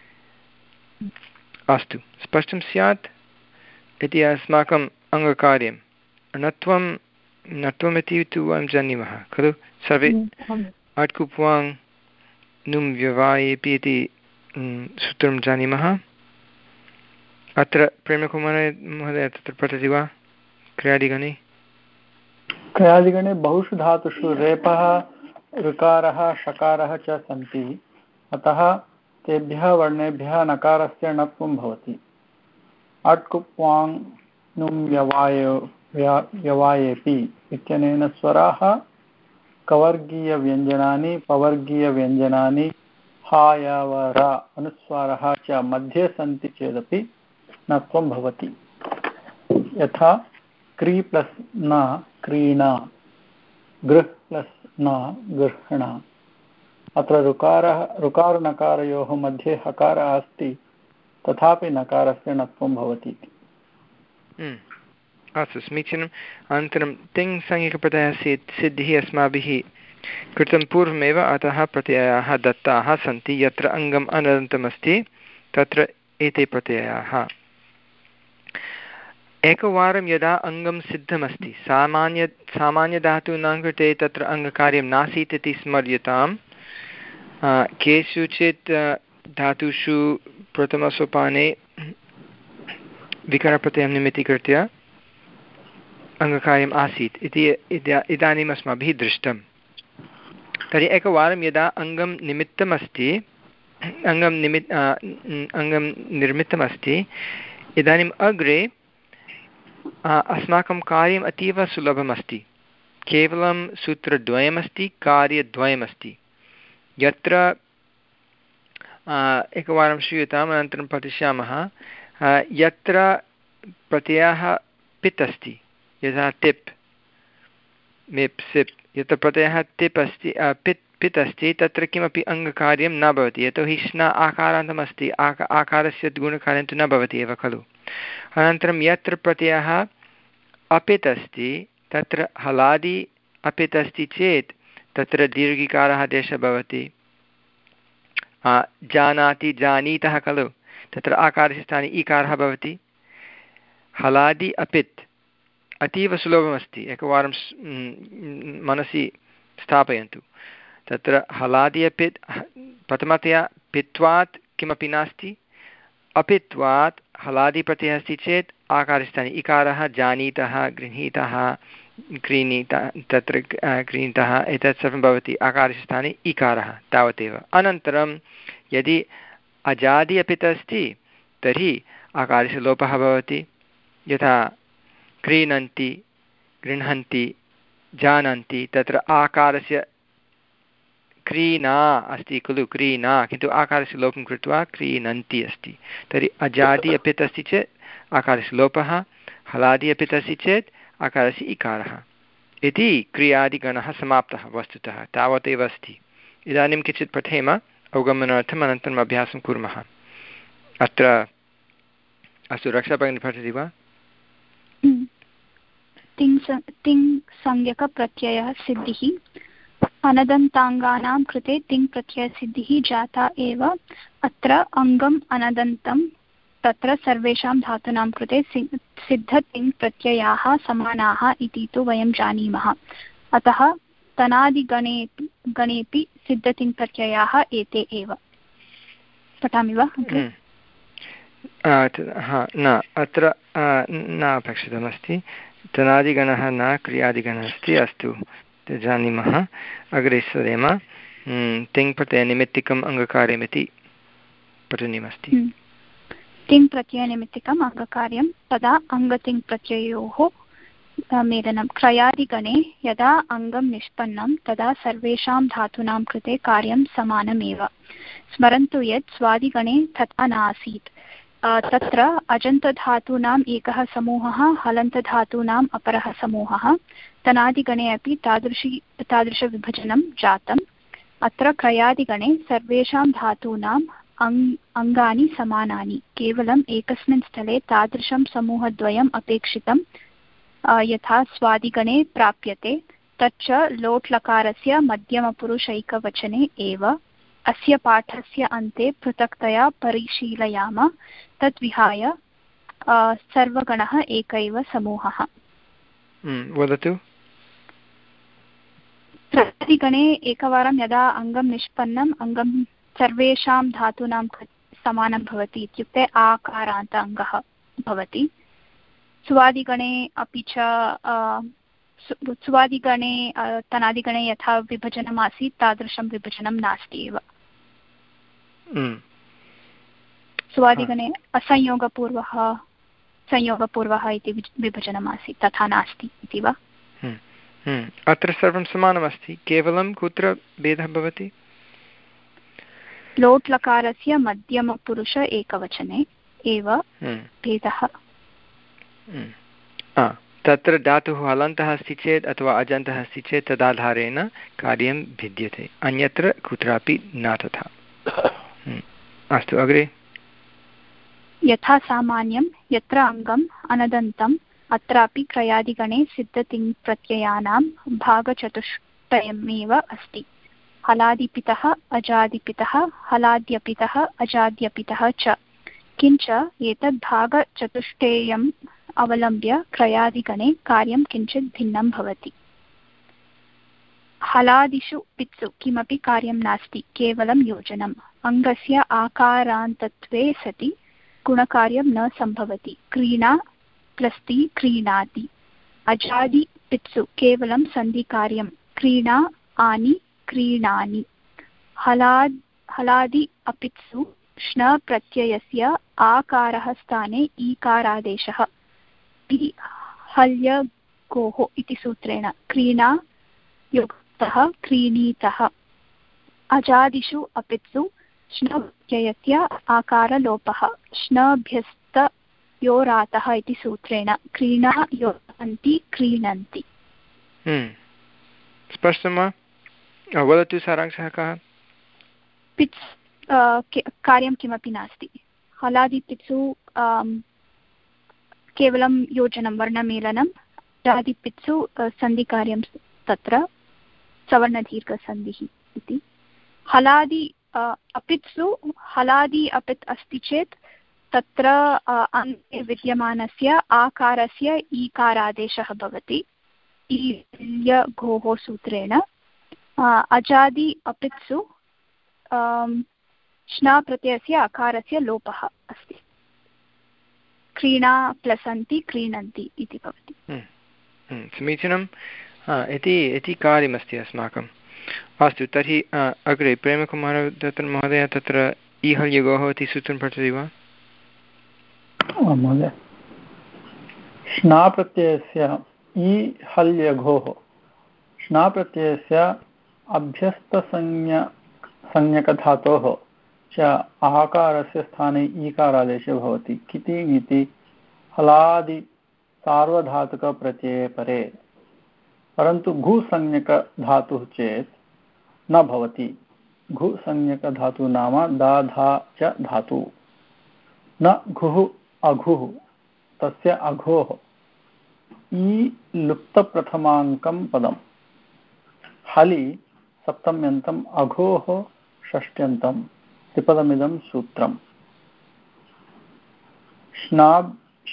अस्तु, स्पष्टं स्यात् इति अस्माकम् अङ्गकार्यं। णत्वं णत्वमिति तु वयं जानीमः खलु सर्वे। अट्कुप्वाङ् नुं व्यवायेपि इति सूत्रं जानीमः। अत्र प्रेमकुमार महोदय तत्र पठति वा क्रियादिगणे? क्रियादिगणे बहुषु धातुषु रेपः ऋकारः शकारः च सन्ति, अतः तेभ्यः वर्णेभ्यः नकारस्य णत्वं भवति। अट्कुप्वाङ् नुं व्यवायो व्यवायेपि इत्यनेन स्वराः कवर्गीयव्यञ्जनानि पवर्गीयव्यञ्जनानि हायवर अनुस्वारः च मध्ये सन्ति चेदपि णत्वं भवति। यथा क्री प्लस् न क्रीणा, गृह प्लस् न गृह्ण। अत्र ऋकारः ऋकारनकारयोः मध्ये हकारः अस्ति, तथापि नकारस्य णत्वं भवति। अस्तु, समीचीनम्। अनन्तरं तिङ् संज्ञकप्रत्ययस्य सिद्धिः अस्माभिः कृतं पूर्वमेव, अतः प्रत्ययाः दत्ताः सन्ति। यत्र अङ्गम् अनन्तमस्ति तत्र एते प्रत्ययाः। एकवारं यदा अङ्गं सिद्धमस्ति, सामान्य सामान्यधातूनां कृते तत्र अङ्गकार्यं नासीत् इति स्मर्यताम्। केषुचित् धातुषु प्रथमसोपाने विकरणप्रत्ययं निमित्तीकृत्य अङ्गकार्यम् आसीत् इति इदानीम् अस्माभिः दृष्टं। तर्हि एकवारं यदा अङ्गं निमित्तमस्ति, अङ्गं निमित् अङ्गं निर्मितमस्ति, इदानीम् अग्रे अस्माकं कार्यम् अतीव सुलभमस्ति। केवलं सूत्रद्वयमस्ति, कार्यद्वयमस्ति। यत्र एकवारं श्रूयताम् अनन्तरं पठिष्यामः। यत्र प्रत्ययः पित् अस्ति, यथा टिप् मिप् सिप्, यत्र प्रत्ययः टिप् अस्ति पित् पित् अस्ति तत्र किमपि अङ्गकार्यं न भवति, यतोहि श्न आकारान्तमस्ति। आक आकारस्य गुणकार्यं तु न भवति एव खलु। अनन्तरं यत्र प्रत्ययः अपित् अस्ति तत्र हलादि अपित् अस्ति चेत् तत्र दीर्घिकारः आदेशः भवति। जानाति जानीतः खलु, तत्र आकारस्य स्थाने ईकारः भवति। हलादि अपित् अतीव सुलभमस्ति, एकवारं मनसि स्थापयन्तु। तत्र हलादि अपित् प्रथमतया पित्वात् किमपि नास्ति, अपित्वात् हलादिप्रत्ययः अस्ति चेत् आकारस्थाने इकारः, जानीतः, गृहीतः, क्रीणीतः, तत्र क्रीणीतः, एतत् सर्वं भवति आकारस्य स्थाने इकारः, तावदेव। अनन्तरं यदि अजादि अपित् अस्ति तर्हि आकारस्य लोपः भवति। यथा क्रीणन्ति, गृह्णन्ति, जानन्ति, तत्र आकारस्य क्रीणा अस्ति खलु, क्रीणा, किन्तु आकारस्य लोपं कृत्वा क्रीणन्ति अस्ति। तर्हि अजादि अपित् अस्ति चेत् आकारस्य लोपः, हलादि अपित् अस्ति चेत् आकारस्य इकारः इति क्रियादिगणः समाप्तः। वस्तुतः तावदेव अस्ति। इदानीं किञ्चित् पठेम अवगमनार्थम्, अनन्तरम् अभ्यासं कुर्मः। अत्र अस्तु, रक्षाभगिनी पठति वा? तिङ् तिङ् संज्ञकप्रत्ययः सिद्धिः। अनदन्ताङ्गानां कृते तिङ् प्रत्ययसिद्धिः जाता एव। अत्र अङ्गम् अनदन्तं, तत्र सर्वेषां धातूनां कृते सिद्धतिङ् प्रत्ययाः समानाः इति तु वयं जानीमः। अतः तनादिगणे गणेपि सिद्धतिङ् प्रत्ययाः एते एव। पठामि वा? न, अत्र न अपेक्षितमस्ति। तनादिगणः न, क्रियादिगणः अस्ति। अस्तु, जानीमः। अग्रे सरेम। तिङ् प्रत्ययनिमित्तिकम् अङ्गकार्यमिति पठनीयमस्ति। तिङ् प्रत्ययनिमित्तिकम् अङ्गकार्यं तदा अङ्गतिङ् प्रत्ययोः मेलनं। क्रयादिगणे यदा अङ्गं निष्पन्नं तदा सर्वेषां धातूनां कृते कार्यं समानमेव। स्मरन्तु यत् स्वादिगणे तथा नासीत्। तत्र अजन्तधातूनाम् एकः समूहः हलन्तधातूनाम् अपरः समूहः तनादिगणे अपि तादृशी तादृशविभजनं जातम्। अत्र क्रयादिगणे सर्वेषां धातूनाम् अङ् अङ्गानि समानानि, केवलम् एकस्मिन् स्थले तादृशं समूहद्वयम् अपेक्षितं यथा स्वादिगणे प्राप्यते, तच्च लोट्लकारस्य मध्यमपुरुषैकवचने एव। अस्य पाठस्य अन्ते पृथक्तया परिशीलयाम। तद्विहाय सर्वगणः एक एव समूहः। वदतु। क्रयादिगणे एकवारं यदा अङ्गं निष्पन्नम् अङ्गं सर्वेषां धातूनां समानं भवति, इत्युक्ते आकारान्त अङ्गः भवति। स्वादिगणे अपि च स्वादिगणे तनादिगणे यथा विभजनम् आसीत् तादृशं विभजनं नास्ति एव। स्वादिगणे असंयोगपूर्वः संयोगपूर्वः इति विभजनम् आसीत्, तथा नास्ति इति वा? अत्र सर्वं समानमस्ति, केवलं कुत्र भेदः भवति? लोट् लकारस्य मध्यमपुरुष एकवचने एव भेदः। तत्र धातुः हलन्तः अस्ति चेत् अथवा अजन्तः अस्ति चेत् तदाधारेण कार्यं भिद्यते, अन्यत्र कुत्रापि न तथा। अस्तु, अग्रे। यथा सामान्यं यत्र अङ्गम् अनदन्तम् अत्रापि क्रयादिगणे सिद्धतिङ्प्रत्ययानां भागचतुष्टयमेव अस्ति। हलादिपितः अजादिपितः हलाद्यपितः अजाद्यपितः च। किञ्च एतद् भागचतुष्टयम् अवलम्ब्य क्रयादिगणे कार्यं किञ्चित् भिन्नं भवति। हलादिषु पित्सु किमपि कार्यं नास्ति, केवलं योजनम्। अङ्गस्य आकारान्तत्वे सति गुणकार्यं न सम्भवति। क्रीणा प्लस्ति क्रीणाति। अजादि पित्सु केवलं सन्धिकार्यं। क्रीणा आनि क्रीणानि। हलाद् हलादि अपित्सु श्न प्रत्ययस्य आकारः स्थाने ईकारादेशः हल्यगोः इति सूत्रेण। क्रीणा युक्तः क्रीणीतः। अजादिषु अपित्सु श्न प्रत्ययस्य आकारलोपः श्नभ्यस्तयोरातः इति सूत्रेण। क्रीणा योन्ति क्रीणन्ति। स्पष्टं वा? वदतु, सारांशः कः? पित्स् कार्यं किमपि नास्ति। हलादिपित्सु केवलं योजनं वर्णमेलनं। अजादिपित्सु सन्धिकार्यं, तत्र सवर्णदीर्घसन्धिः इति। हलादि अपित्सु हलादि अपित् अस्ति चेत् तत्र अन्ते विद्यमानस्य आकारस्य ईकारादेशः भवति ईल्यघोः सूत्रेण। अजादि अपित्सु श्ना प्रत्ययस्य अकारस्य लोपः अस्ति। क्रीणा प्लसन्ति क्रीणन्ति इति भवति। समीचीनम्। इति इति कार्यमस्ति अस्माकम्। अस्तु, तर्हि अग्रे प्रेमकुमार दत्तन महोदय, तत्र ईहल्यगोः इति सूत्रं पठति वा? महोदय, श्ना प्रत्ययस्य ईहल्यघोः श्ना प्रत्ययस्य अभ्यस्तसंज्ञ संज्ञकधातोः च आकारस्य स्थाने ईकारादेशो भवति। किति इति हलादि सार्वधातुकप्रत्यये परे, परन्तु घुसंज्ञकधातुः चेत् न भवति। घुसंज्ञकधातु नाम दा धा च धातु। न घुः अघुः, तस्य अघोः ई लुप्तप्रथमाङ्कं पदम्। हलि सप्तम्यन्तम् अघोः षष्ट्यन्तं त्रिपदमिदं सूत्रम्। श्नाब्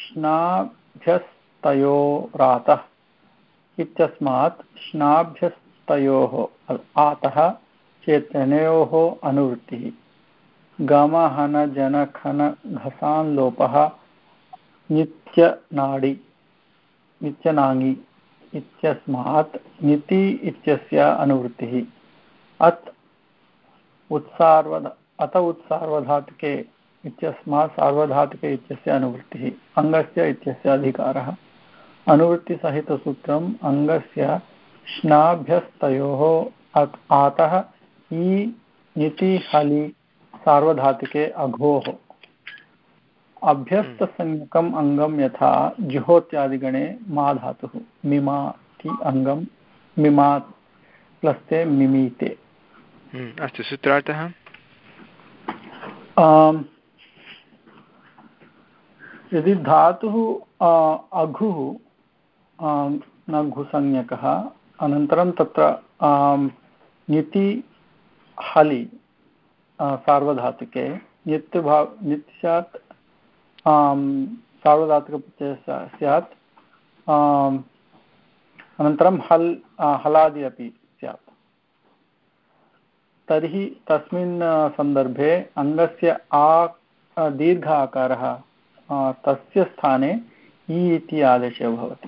श्नाभ्यस्तयोरातः इत्यस्मात् श्नाभ्यस्तयोः आतः चेतनयोः अनुवृत्तिः। गमहन जनखन घसान् लोपः नित्यनाडि नित्यनाङि इत्यस्मात् निति इत्यस्य अनुवृत्तिः। अत् उत्सार्वध अत उत्सार्वधातुके इत्यस्मात् सार्वधातुके इत्यस्य अनुवृत्तिः। अङ्गस्य इत्यस्य अधिकारः। अनुवृत्तिसहितसूत्रम् अङ्गस्य श्नाभ्यस्तयोः आतः ई निति हलि सार्वधातुके अघोः। अभ्यस्तसंज्ञकम् अङ्गं यथा जुहोत्यादिगणे मा धातुः मिमाति अङ्गं मिमा प्लस्ते मिमीते। अस्तु, सूत्रार्थः यदि धातुः अघुः न घुसंज्ञकः अनन्तरं तत्र ञिति हलि सार्वधातुके नित्य भाव नित्य स्यात् सार्वधातुकप्रत्ययः स्यात् अनन्तरं हल् हलादि अपि स्यात् तर्हि तस्मिन् सन्दर्भे अङ्गस्य आ दीर्घ आकारः तस्य स्थाने इ इति आदेशः भवति।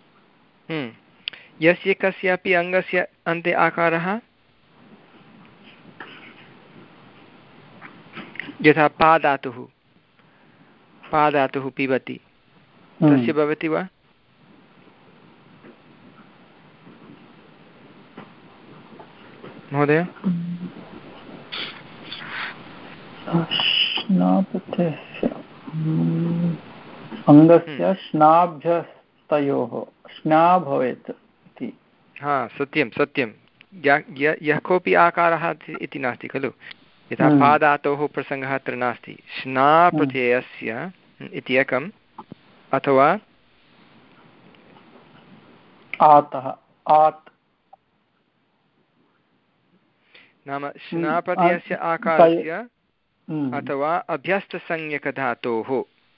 यस्य कस्यापि अङ्गस्य अन्ते आकारः यथा पादातुः पादातुः पिबति तस्य भवति वा? महोदय अङ्गस्य श्नाभ्यस्तयोः श्ना भवेत् इति। हा सत्यं सत्यं, यः कोऽपि आकारः इति नास्ति खलु, यथा पादातोः प्रसङ्गः अत्र नास्ति। श्ना प्रत्ययस्य इति एकम्, अथवा आतः आत् नाम श्ना प्रत्ययस्य आकारस्य अथवा अभ्यस्तसंज्ञकधातोः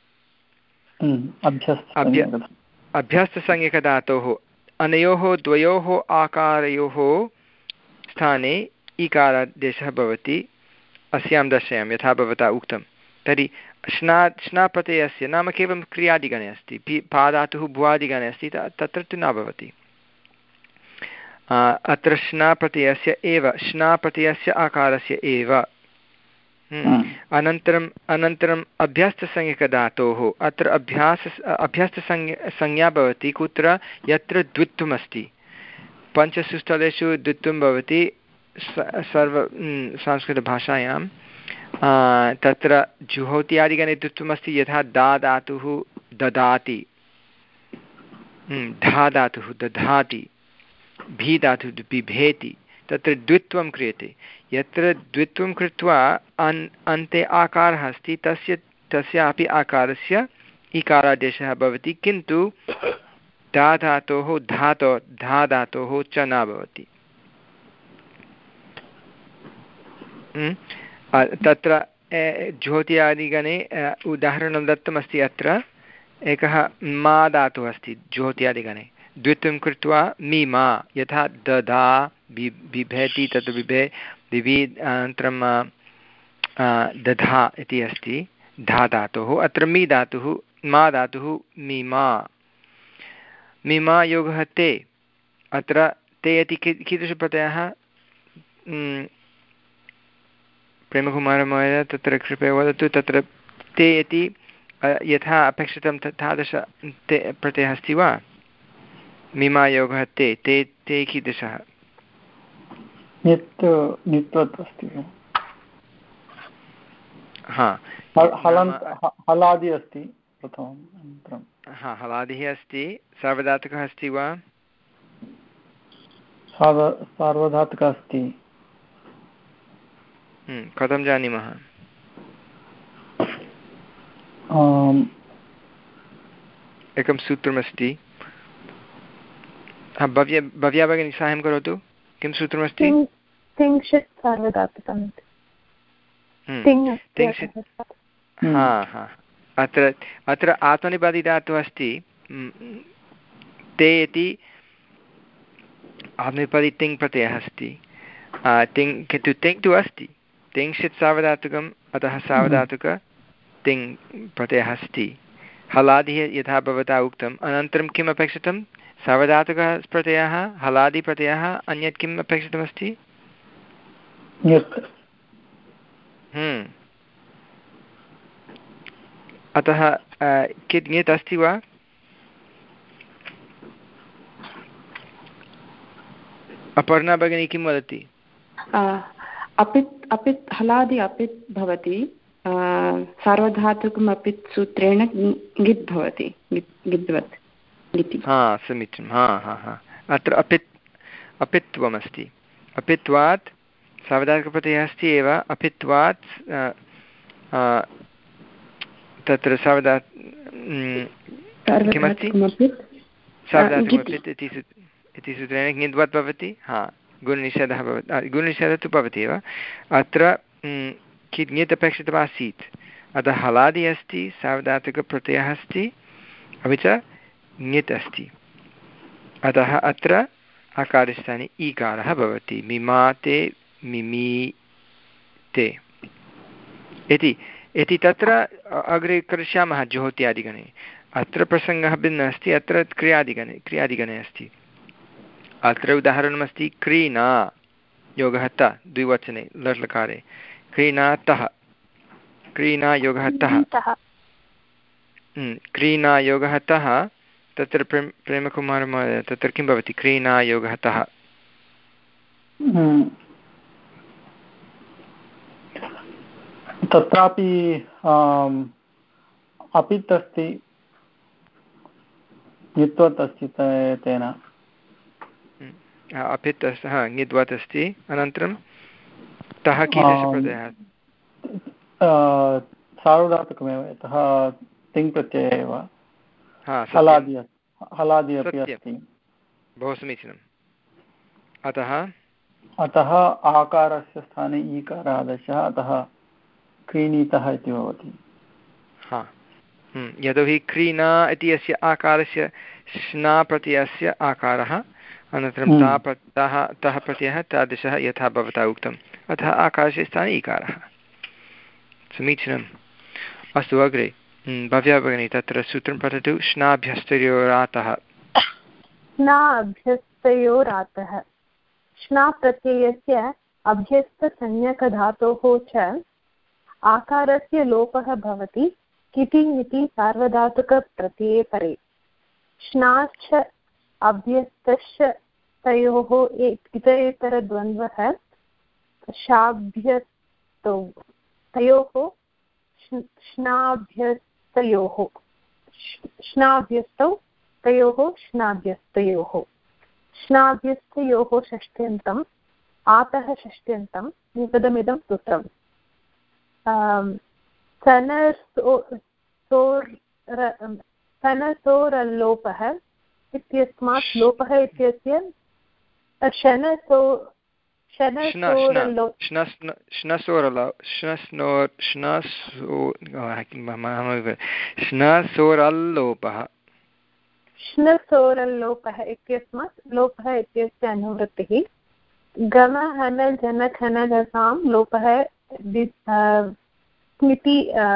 अभ्यस्तसंज्ञकधातोः अनयोः द्वयोः आकारयोः स्थाने ईकारादेशः भवति। अस्यां दशायां यथा भवता उक्तं, तर्हि श्ना श्ना प्रत्ययस्य नाम केवलं क्रियादिगणे अस्ति, पादातुः भुवादिगणे अस्ति, तत्र तु न भवति। अत्र श्ना प्रत्ययस्य एव श्ना प्रत्ययस्य आकारस्य एव। अनन्तरम् अनन्तरम् अभ्यस्तसंज्ञकधातोः अत्र अभ्यास अभ्यस्तसंज्ञा संज्ञा भवति कुत्र, यत्र द्वित्वमस्ति। पञ्चसु स्थलेषु द्वित्वं भवति सर्व संस्कृतभाषायां। तत्र जुहोत्यादिगणे द्वित्वमस्ति, यथा दा धातुः ददाति, धा धातुः दधाति, भी धातुः बिभेति, तत्र द्वित्वं क्रियते। यत्र द्वित्वं कृत्वा अन् अन्ते आकारः अस्ति तस्य तस्यापि आकारस्य इकारादेशः भवति, किन्तु धा धातोः धातो धा धातोः च न भवति। तत्र ज्योत्यादिगणे उदाहरणं दत्तमस्ति। अत्र एकः मा धातुः अस्ति ज्योत्यादिगणे, द्वित्वं कृत्वा मीमा, यथा दधा बि बिभेति तत्र बिभे बिभि अनन्तरं दधा इति अस्ति धा धातुः। अत्र मी धातुः मा धातुः मीमा, मीमा योगः ते। अत्र ते इति कीदृशप्रत्ययः? प्रेमकुमारमहोदय तत्र कृपया वदतु। तत्र ते इति यथा अपेक्षितं तादृश ते प्रत्ययः अस्ति वा? मीमायोगः ते ते ते कीदृशः? हा हलादि अस्ति प्रथमं। हा हलादिः अस्ति। सार्वधातुकः अस्ति वा? सार्वधातुकः अस्ति। कथं जानीमः? एकं सूत्रमस्ति। हा भव्या भव्या भगिनी साहाय्यं करोतु। किं सूत्रमस्ति? तिंशित् सार्वधातुकम्। हा हा अत्र अत्र आत्मनेपदिधातुः अस्ति ते इति आत्मनेपदी तिङ् प्रत्ययः अस्ति। तिङ् किन्तु तिङ् तु अस्ति, तिंशित् सार्वधातुकम्, अतः सार्वधातुक तिङ् प्रत्ययः अस्ति। हलादिः यथा भवता उक्तम्। अनन्तरं किम् अपेक्षितं? सार्वधातुकः प्रत्ययः, हलादिप्रत्ययः, अन्यत् किम् अपेक्षितमस्ति? अतः कित् ङित् अस्ति वा? अपर्णा भगिनी किं वदति? अपित् अपित् हलादि अपित् भवति, सार्वधातुकमपि सूत्रेण ङित् भवति ङिद्वत् इति। हा समीचीनं। हा हा हा अत्र अपित् अपित्वमस्ति। अपित्वात् सार्वधातुकप्रत्ययः अस्ति एव। अपित्वात् तत्र सार्वधा किमस्ति सार्वधातुकमपित् इति सूत्रेण ङिद्वत् भवति। हा गुणनिषेधः भवति। गुणनिषेधः तु भवति एव। अत्र कित् ङित् अपेक्षितमासीत्, अतः हलादि अस्ति, सार्वधातुकप्रत्ययः अस्ति, अपि च ङित् अस्ति। अतः अत्र आकारस्थाने ईकारः भवति। मिमाते मिमीते इति इति तत्र अग्रे करिष्यामः ज्योत्यादिगणे। अत्र प्रसङ्गः भिन्नः अस्ति। अत्र क्रियादिगणे क्रियादिगणे अस्ति। अत्र उदाहरणमस्ति क्रीणा योगः त द्विवचने लट्लकारे क्रीणातः क्रीणा योगः तः क्रीणा योगः तः तत्र प्रेम प्रेमकुमारमहोदय तत्र किं भवति क्रीणा योगः तः? तत्रापि अपित् अस्ति ङित्वत् अस्ति तेन अपित् अस्ति। हा ङित्वत् अस्ति। अनन्तरं तः कीदृशप्रत्ययः? सार्वधातुकमेव, यतः तिङ् प्रत्ययः एव। हलादि हलादि अपि अस्ति। बहु समीचीनम्। अतः अतः आकारस्य स्थाने ईकारः आदेशः, अतः क्रीणीतः इति भवति। हा यतोहि क्रीणा इति अस्य आकारस्य श्ना प्रत्ययस्य आकारः, अनन्तरं ता तः तः प्रत्ययः तादृशः यथा भवता उक्तम्। अतः आकारस्य स्थाने ईकारः। समीचीनम्। अस्तु अग्रे भव्या भगिनी तत्र सूत्रं पठतु। श्नाभ्यस्तयोरातः श्नाभ्यस्तयोरातः श्ना प्रत्ययस्य अभ्यस्तसंज्ञकधातोः च आकारस्य लोपः भवति किति इति सार्वधातुकप्रत्यये परे। श्नाश्च अभ्यस्तश्च तयोः इतरेतरद्वन्द्वः शाभ्यस्तौ तयोः श्नाभ्यस्तयोः श्नाभ्यस्तौ तयोः श्नाभ्यस्तयोः श्नाभ्यस्तयोः षष्ट्यन्तम् आतः षष्ट्यन्तं निपदमिदं सूत्रम्। सनसोरल्लोपः इत्यस्मात् लोपः इत्यस्य शनसो श्नसोरल्लोपः श्नसोरल्लोपः इत्यस्मात् लोपः इत्यस्य अनुवृत्तिः गमहनजनखनरसां लोपः स्मिति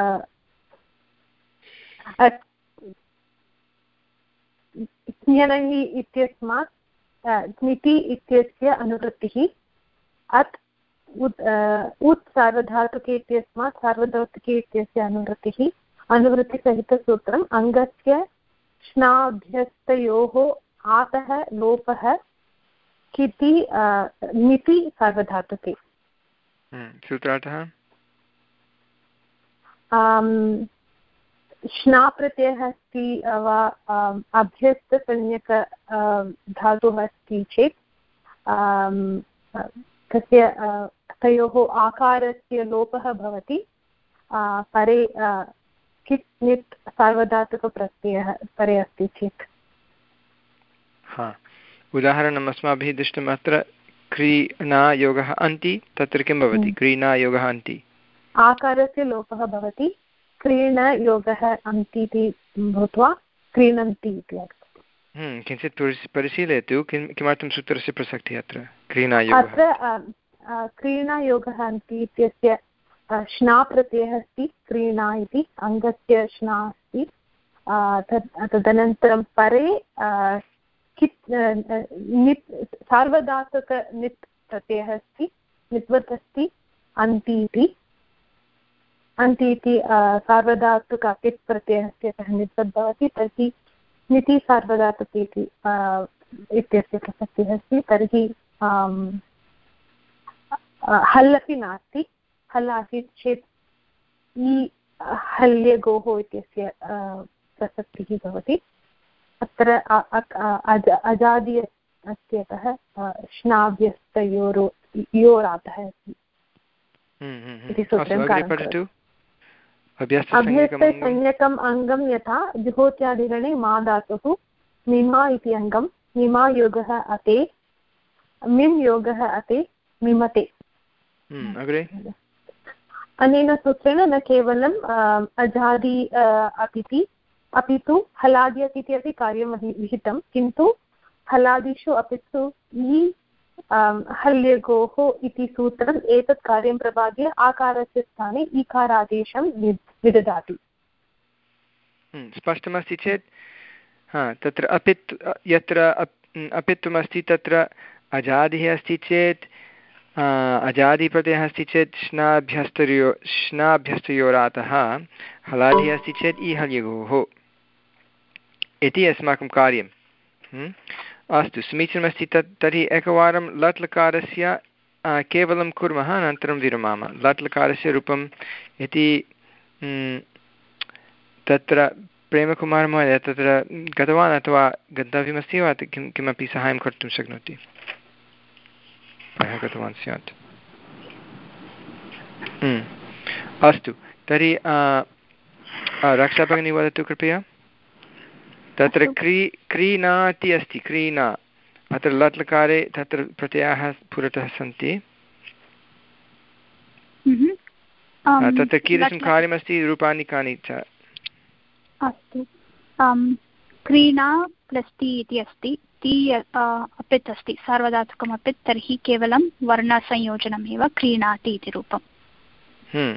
ज्ञनहि इत्यस्मात् स्मिति इत्यस्य अनुवृत्तिः अत् उत् सार्वधातुके इत्यस्मात् सार्वधातुके इत्यस्य अनुवृत्तिः अनुवृत्तिसहितसूत्रम् अङ्गस्य श्नाभ्यस्तयोः आतः लोपः किति ङिति सार्वधातुके। सूत्रार्थः श्ना प्रत्ययः अस्ति वा अभ्यस्तसंज्ञक धातुः अस्ति चेत् तस्य तयोः आकारस्य लोपः भवति परे कित् ङित् सार्वधातुकप्रत्ययः परे अस्ति चेत्। हा उदाहरणम् अस्माभिः दृष्टम्। अत्र क्रीणा योगः अन्ति तत्र किं भवति? क्रीणा योगः अन्ति आकारस्य लोपः भवति क्रीणयोगः अन्ति इति भूत्वा क्रीणन्ति इति अर्थः। किञ्चित् परिशीलयतु किं किमर्थं सूत्रस्य प्रसक्तिः अत्र क्रीणायोगः? अत्र क्रीणायोगः अन्ति इत्यस्य श्ना प्रत्ययः अस्ति क्रीणा इति अङ्गस्य श्ना अस्ति। तदनन्तरं परे कित् नित् सार्वधातुक नित् प्रत्ययः अस्ति नित्वत् अस्ति अन्ति इति अन्ति इति सार्वधातुक अपित् प्रत्ययस्य सः नित्वत् भवति तर्हि निति सार्वधातुक इति इत्यस्य प्रसक्तिः अस्ति। तर्हि हल् अपि नास्ति। हल् आसीत् चेत् इ हल्यगोः इत्यस्य प्रसक्तिः भवति। अत्र अजादि अस्ति अतः श्नाभ्यस्तयोरो योरातः इति सूत्रं कार्यं। अभ्यस्तसंज्ञकम् अङ्गं यथा जुहोत्यादिगणे मा धातुः मिमा इति अङ्गं मिमा योगः अते मिम् योगः अते मिमते। अनेन सूत्रेण न केवलम् अजादि अपिति अपि तु हलादि अपिति अपि कार्यं विहितं, किन्तु हलादिषु अपि तु इ हल्यगोः इति सूत्रम् एतत् कार्यं प्रपाद्य आकारस्य स्थाने ईकारादेशं विददाति। स्पष्टमस्ति चेत् हा तत्र अपित् यत्र अपित्वमस्ति तत्र अजादिः अस्ति चेत् अजादिप्रत्ययः अस्ति चेत् श्नाभ्यस्तयो श्नाभ्यस्तयोरातः हलादिः अस्ति चेत् इ हल्यगोः इति अस्माकं कार्यं। अस्तु समीचीनमस्ति। तत् तर्हि एकवारं लट् लकारस्य केवलं कुर्मः, अनन्तरं विरमामः। लट् लकारस्य रूपम् इति तत्र प्रेमकुमारमहोदय तत्र गतवान् अथवा गन्तव्यमस्ति वा? किं किमपि सहायं कर्तुं शक्नोति? प्रायः गतवान् स्यात्। अस्तु तर्हि रक्षाभगिनी वदतु कृपया। तत्र क्री क्रीणाति अस्ति, क्रीणा अत्र लट् लकारे तत्र प्रत्ययाः पुरतः सन्ति। तत्र कीदृशं कार्यमस्ति, रूपाणि कानि च? अस्तु, क्रीणा प्लस् ति इति अस्ति, ति अपित् अस्ति, सार्वधातुकम् अपित्, तर्हि केवलं वर्णसंयोजनमेव क्रीणाति इति रूपम्।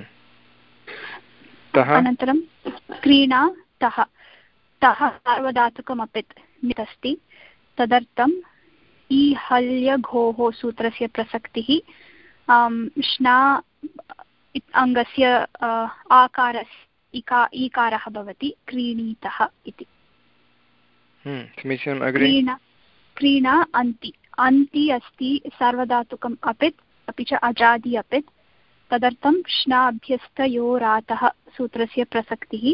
अनन्तरं क्रीणा तः, तः सार्वधातुकमपित् नित् अस्ति, तदर्थम् इ हल्यघोः सूत्रस्य प्रसक्तिः श्ना अङ्गस्य आकारस्य इका ईकारः भवति, क्रीणीतः इति। क्रीणा क्रीणा अन्ति, अन्ति अस्ति सार्वधातुकम् अपित् अपि च अजादि अपित्, तदर्थं श्नाभ्यस्तयोरातः सूत्रस्य प्रसक्तिः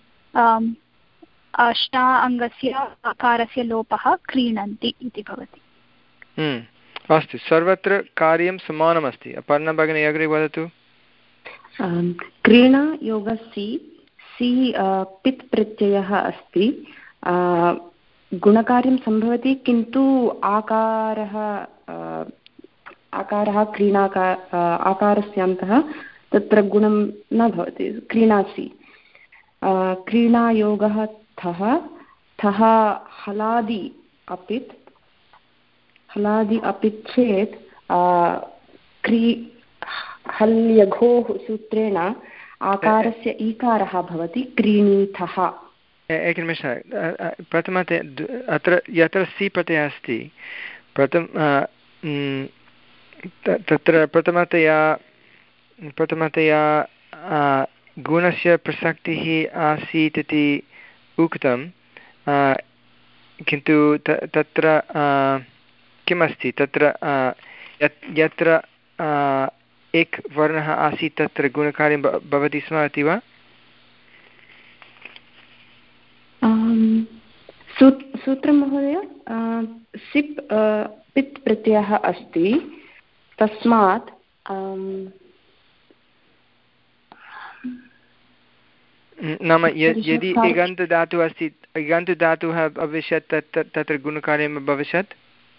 श्ना अङ्गस्य आकारस्य लोपः क्रीणन्ति इति भवति। अस्तु, सर्वत्र कार्यं समानमस्ति। अपर्णा भगिनी अग्रे वदतु। क्रीणा योगस्य सि पित् प्रत्ययः अस्ति, गुणकार्यं सम्भवति, किन्तु आकारः आकारः क्रीणाका आकारस्यान्तः तत्र गुणं न भवति, क्रीणासि। क्रीणायोगः थः, थः हलादि अपित्, हलादि अपित् चेत् क्री हल्यघोः सूत्रेण आकारस्य ईकारः भवति, क्रीणीथः। एकनिमेषः, प्रथमते अत्र यत्र सि प्रत्ययः अस्ति प्रथम तत्र प्रथमतया प्रथमतया गुणस्य प्रसक्तिः आसीत् इति उक्तं, किन्तु तत्र किमस्ति, तत्र यत्र एक् वर्णः आसीत् तत्र गुणकार्यं भवति स्म इति वा? सूत्रं महोदय, सिप् पित् प्रत्ययः अस्ति, तस्मात् नाम यदि इगन्तधातुः अस्ति, इगन्तधातुः अभविष्यत् तत् तत्र गुणकार्यं भविष्यत्।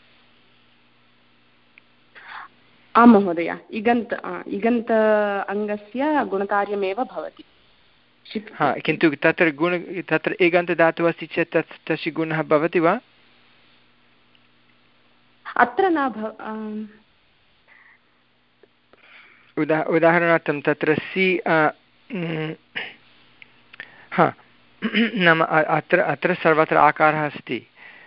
आं महोदय, इगन्त इगन्त अङ्गस्य गुणकार्यमेव भवति। हा, किन्तु तत्र गुण तत्र इगन्तधातुः अस्ति चेत् तत् तस्य गुणः भवति वा? अत्र न भव उदा उदाहरणार्थं तत्र सि हा नाम अत्र अत्र सर्वत्र आकारः अस्ति।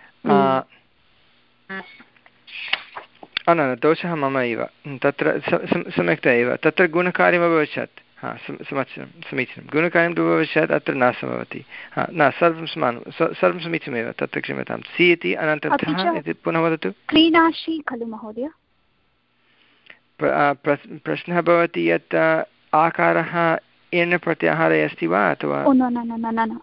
न न दोषः मम एव, तत्र सम्यक्तया एव तत्र गुणकार्यम् अभविष्यत्। हा समीचीनं समीचीनं गुणकार्यं तु भविष्यत्, अत्र न सम्भवति। हा न सर्वं समानं, सर्वं समीचीनमेव, तत्र क्षम्यतां। सि इति अनन्तरं थः इति पुनः वदतु। क्रीणासि खलु महोदय? प्रश्नः भवति यत् आकारः एन प्रत्याहारे अस्ति वा अथवा न न न न न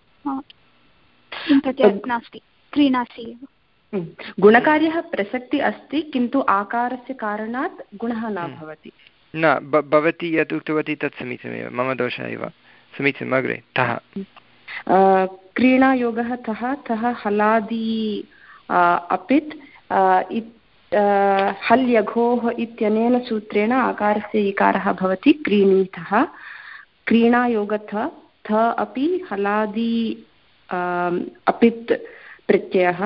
नास्ति क्रीणासि एव गुणकार्यः प्रसक्तिः अस्ति किन्तु आकारस्य कारणात् गुणः न भवति न भवती यत् उक्तवती तत् समीचीनमेव मम दोषः एव समीचीनम् अग्रे तः क्रीणायोगः तः तः हलादि अपित् हल् यघोः इत्यनेन सूत्रेण आकारस्य इकारः भवति क्रीणीतः क्रीणायोगथ थ अपि हलादि अपित् प्रत्ययः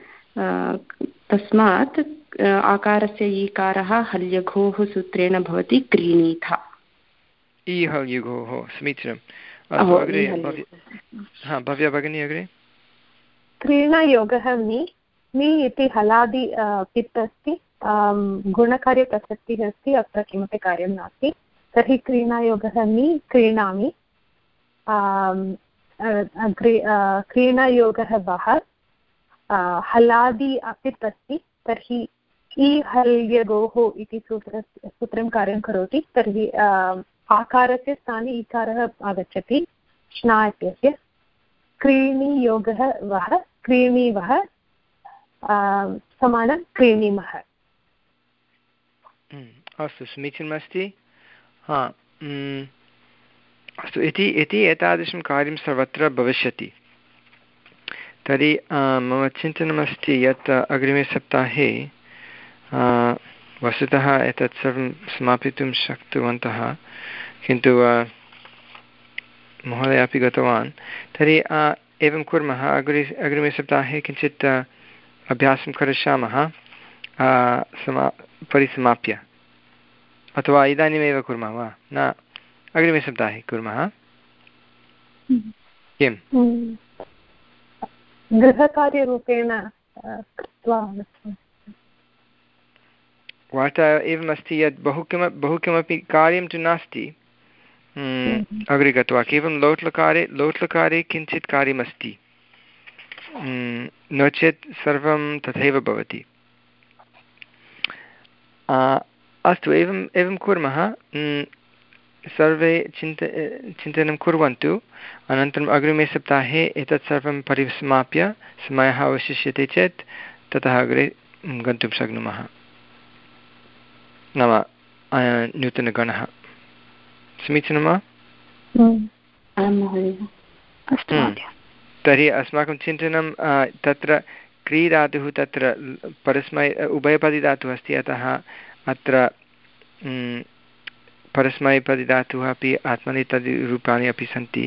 तस्मात् आकारस्य ईकारः हल्यघोः सूत्रेण भवति क्रीणीथ ई हल्यघोः समीचीनम् अस्तु अग्रे हा भव्या भगिनी अग्रे क्रीणायोगः मि मि इति हलादि पित् अस्ति गुणकार्यप्रसक्तिः अस्ति अत्र किमपि कार्यं नास्ति तर्हि क्रीणायोगः मि क्रीणामि क्रीणायोगः वः हलादि अपित् अस्ति तर्हि ई हल्यगोः इति सूत्र सूत्रं कार्यं करोति तर्हि आकारस्य स्थाने इकारः आगच्छति श्ना इत्यस्य क्रीणीयोगः वः क्रीणीवः समानं क्रीणीमः अस्तु समीचीनमस्ति हा अस्तु इति इति एतादृशं कार्यं सर्वत्र भविष्यति तर्हि मम चिन्तनमस्ति यत् अग्रिमे सप्ताहे वस्तुतः एतत् सर्वं समापयितुं शक्नुवन्तः किन्तु महोदय अपि गतवान् तर्हि एवं कुर्मः अग्रे अग्रिमे सप्ताहे किञ्चित् अभ्यासं करिष्यामः समा परिसमाप्य अथवा इदानीमेव कुर्मः वा न अग्रिमे सप्ताहे कुर्मः किं गृहकार्यरूपेण कृत्वा वार्ता एवमस्ति यत् बहु किम बहु किमपि कार्यं तु नास्ति अग्रे गत्वा केवलं लोट्लकारे लोट्लकारे किञ्चित् कार्यमस्ति नो चेत् सर्वं तथैव भवति अस्तु एवम् एवं कुर्मः सर्वे चिन्त चिन्तनं कुर्वन्तु अनन्तरम् अग्रिमे सप्ताहे एतत् सर्वं परिसमाप्य समयः अवशिष्यते चेत् ततः अग्रे गन्तुं शक्नुमः नाम नूतनगणः समीचीनं वा तर्हि अस्माकं चिन्तनं तत्र क्रीडातुः तत्र परस्मै उभयपदिधातुः अस्ति अतः अत्र परस्मैपदिधातुः अपि आत्मनेपदिरूपाणि अपि सन्ति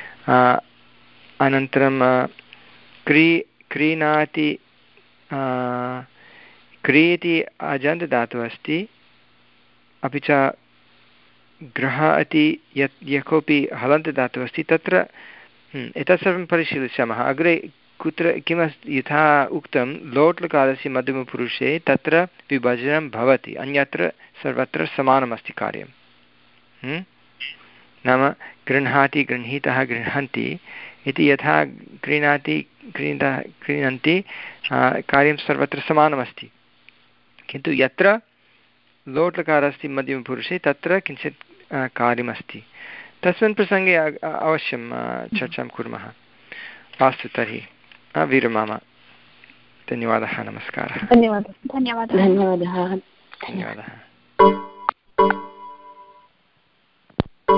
अनन्तरं क्री क्रीणाति क्री इति अजन्तदातुः अस्ति अपि च ग्रह इति यत् यः कोऽपि हलन्तदातुः अस्ति तत्र एतत् सर्वं परिशीलिष्यामः अग्रे कुत्र किमस्ति यथा उक्तं लोट्लकारस्य मध्यमपुरुषे तत्र विभजनं भवति अन्यत्र सर्वत्र समानमस्ति कार्यं नाम गृह्णाति गृह्णीतः गृह्णन्ति इति यथा क्रीणाति क्रीणतः क्रीणन्ति कार्यं सर्वत्र समानमस्ति किन्तु यत्र लोट्लकारः अस्ति मध्यमपुरुषे तत्र किञ्चित् कार्यमस्ति तस्मिन् प्रसङ्गे अवश्यं चर्चां कुर्मः अस्तु तर्हि विरमामः धन्यवादः नमस्कारः धन्यवादः धन्यवादः धन्यवादः धन्यवादः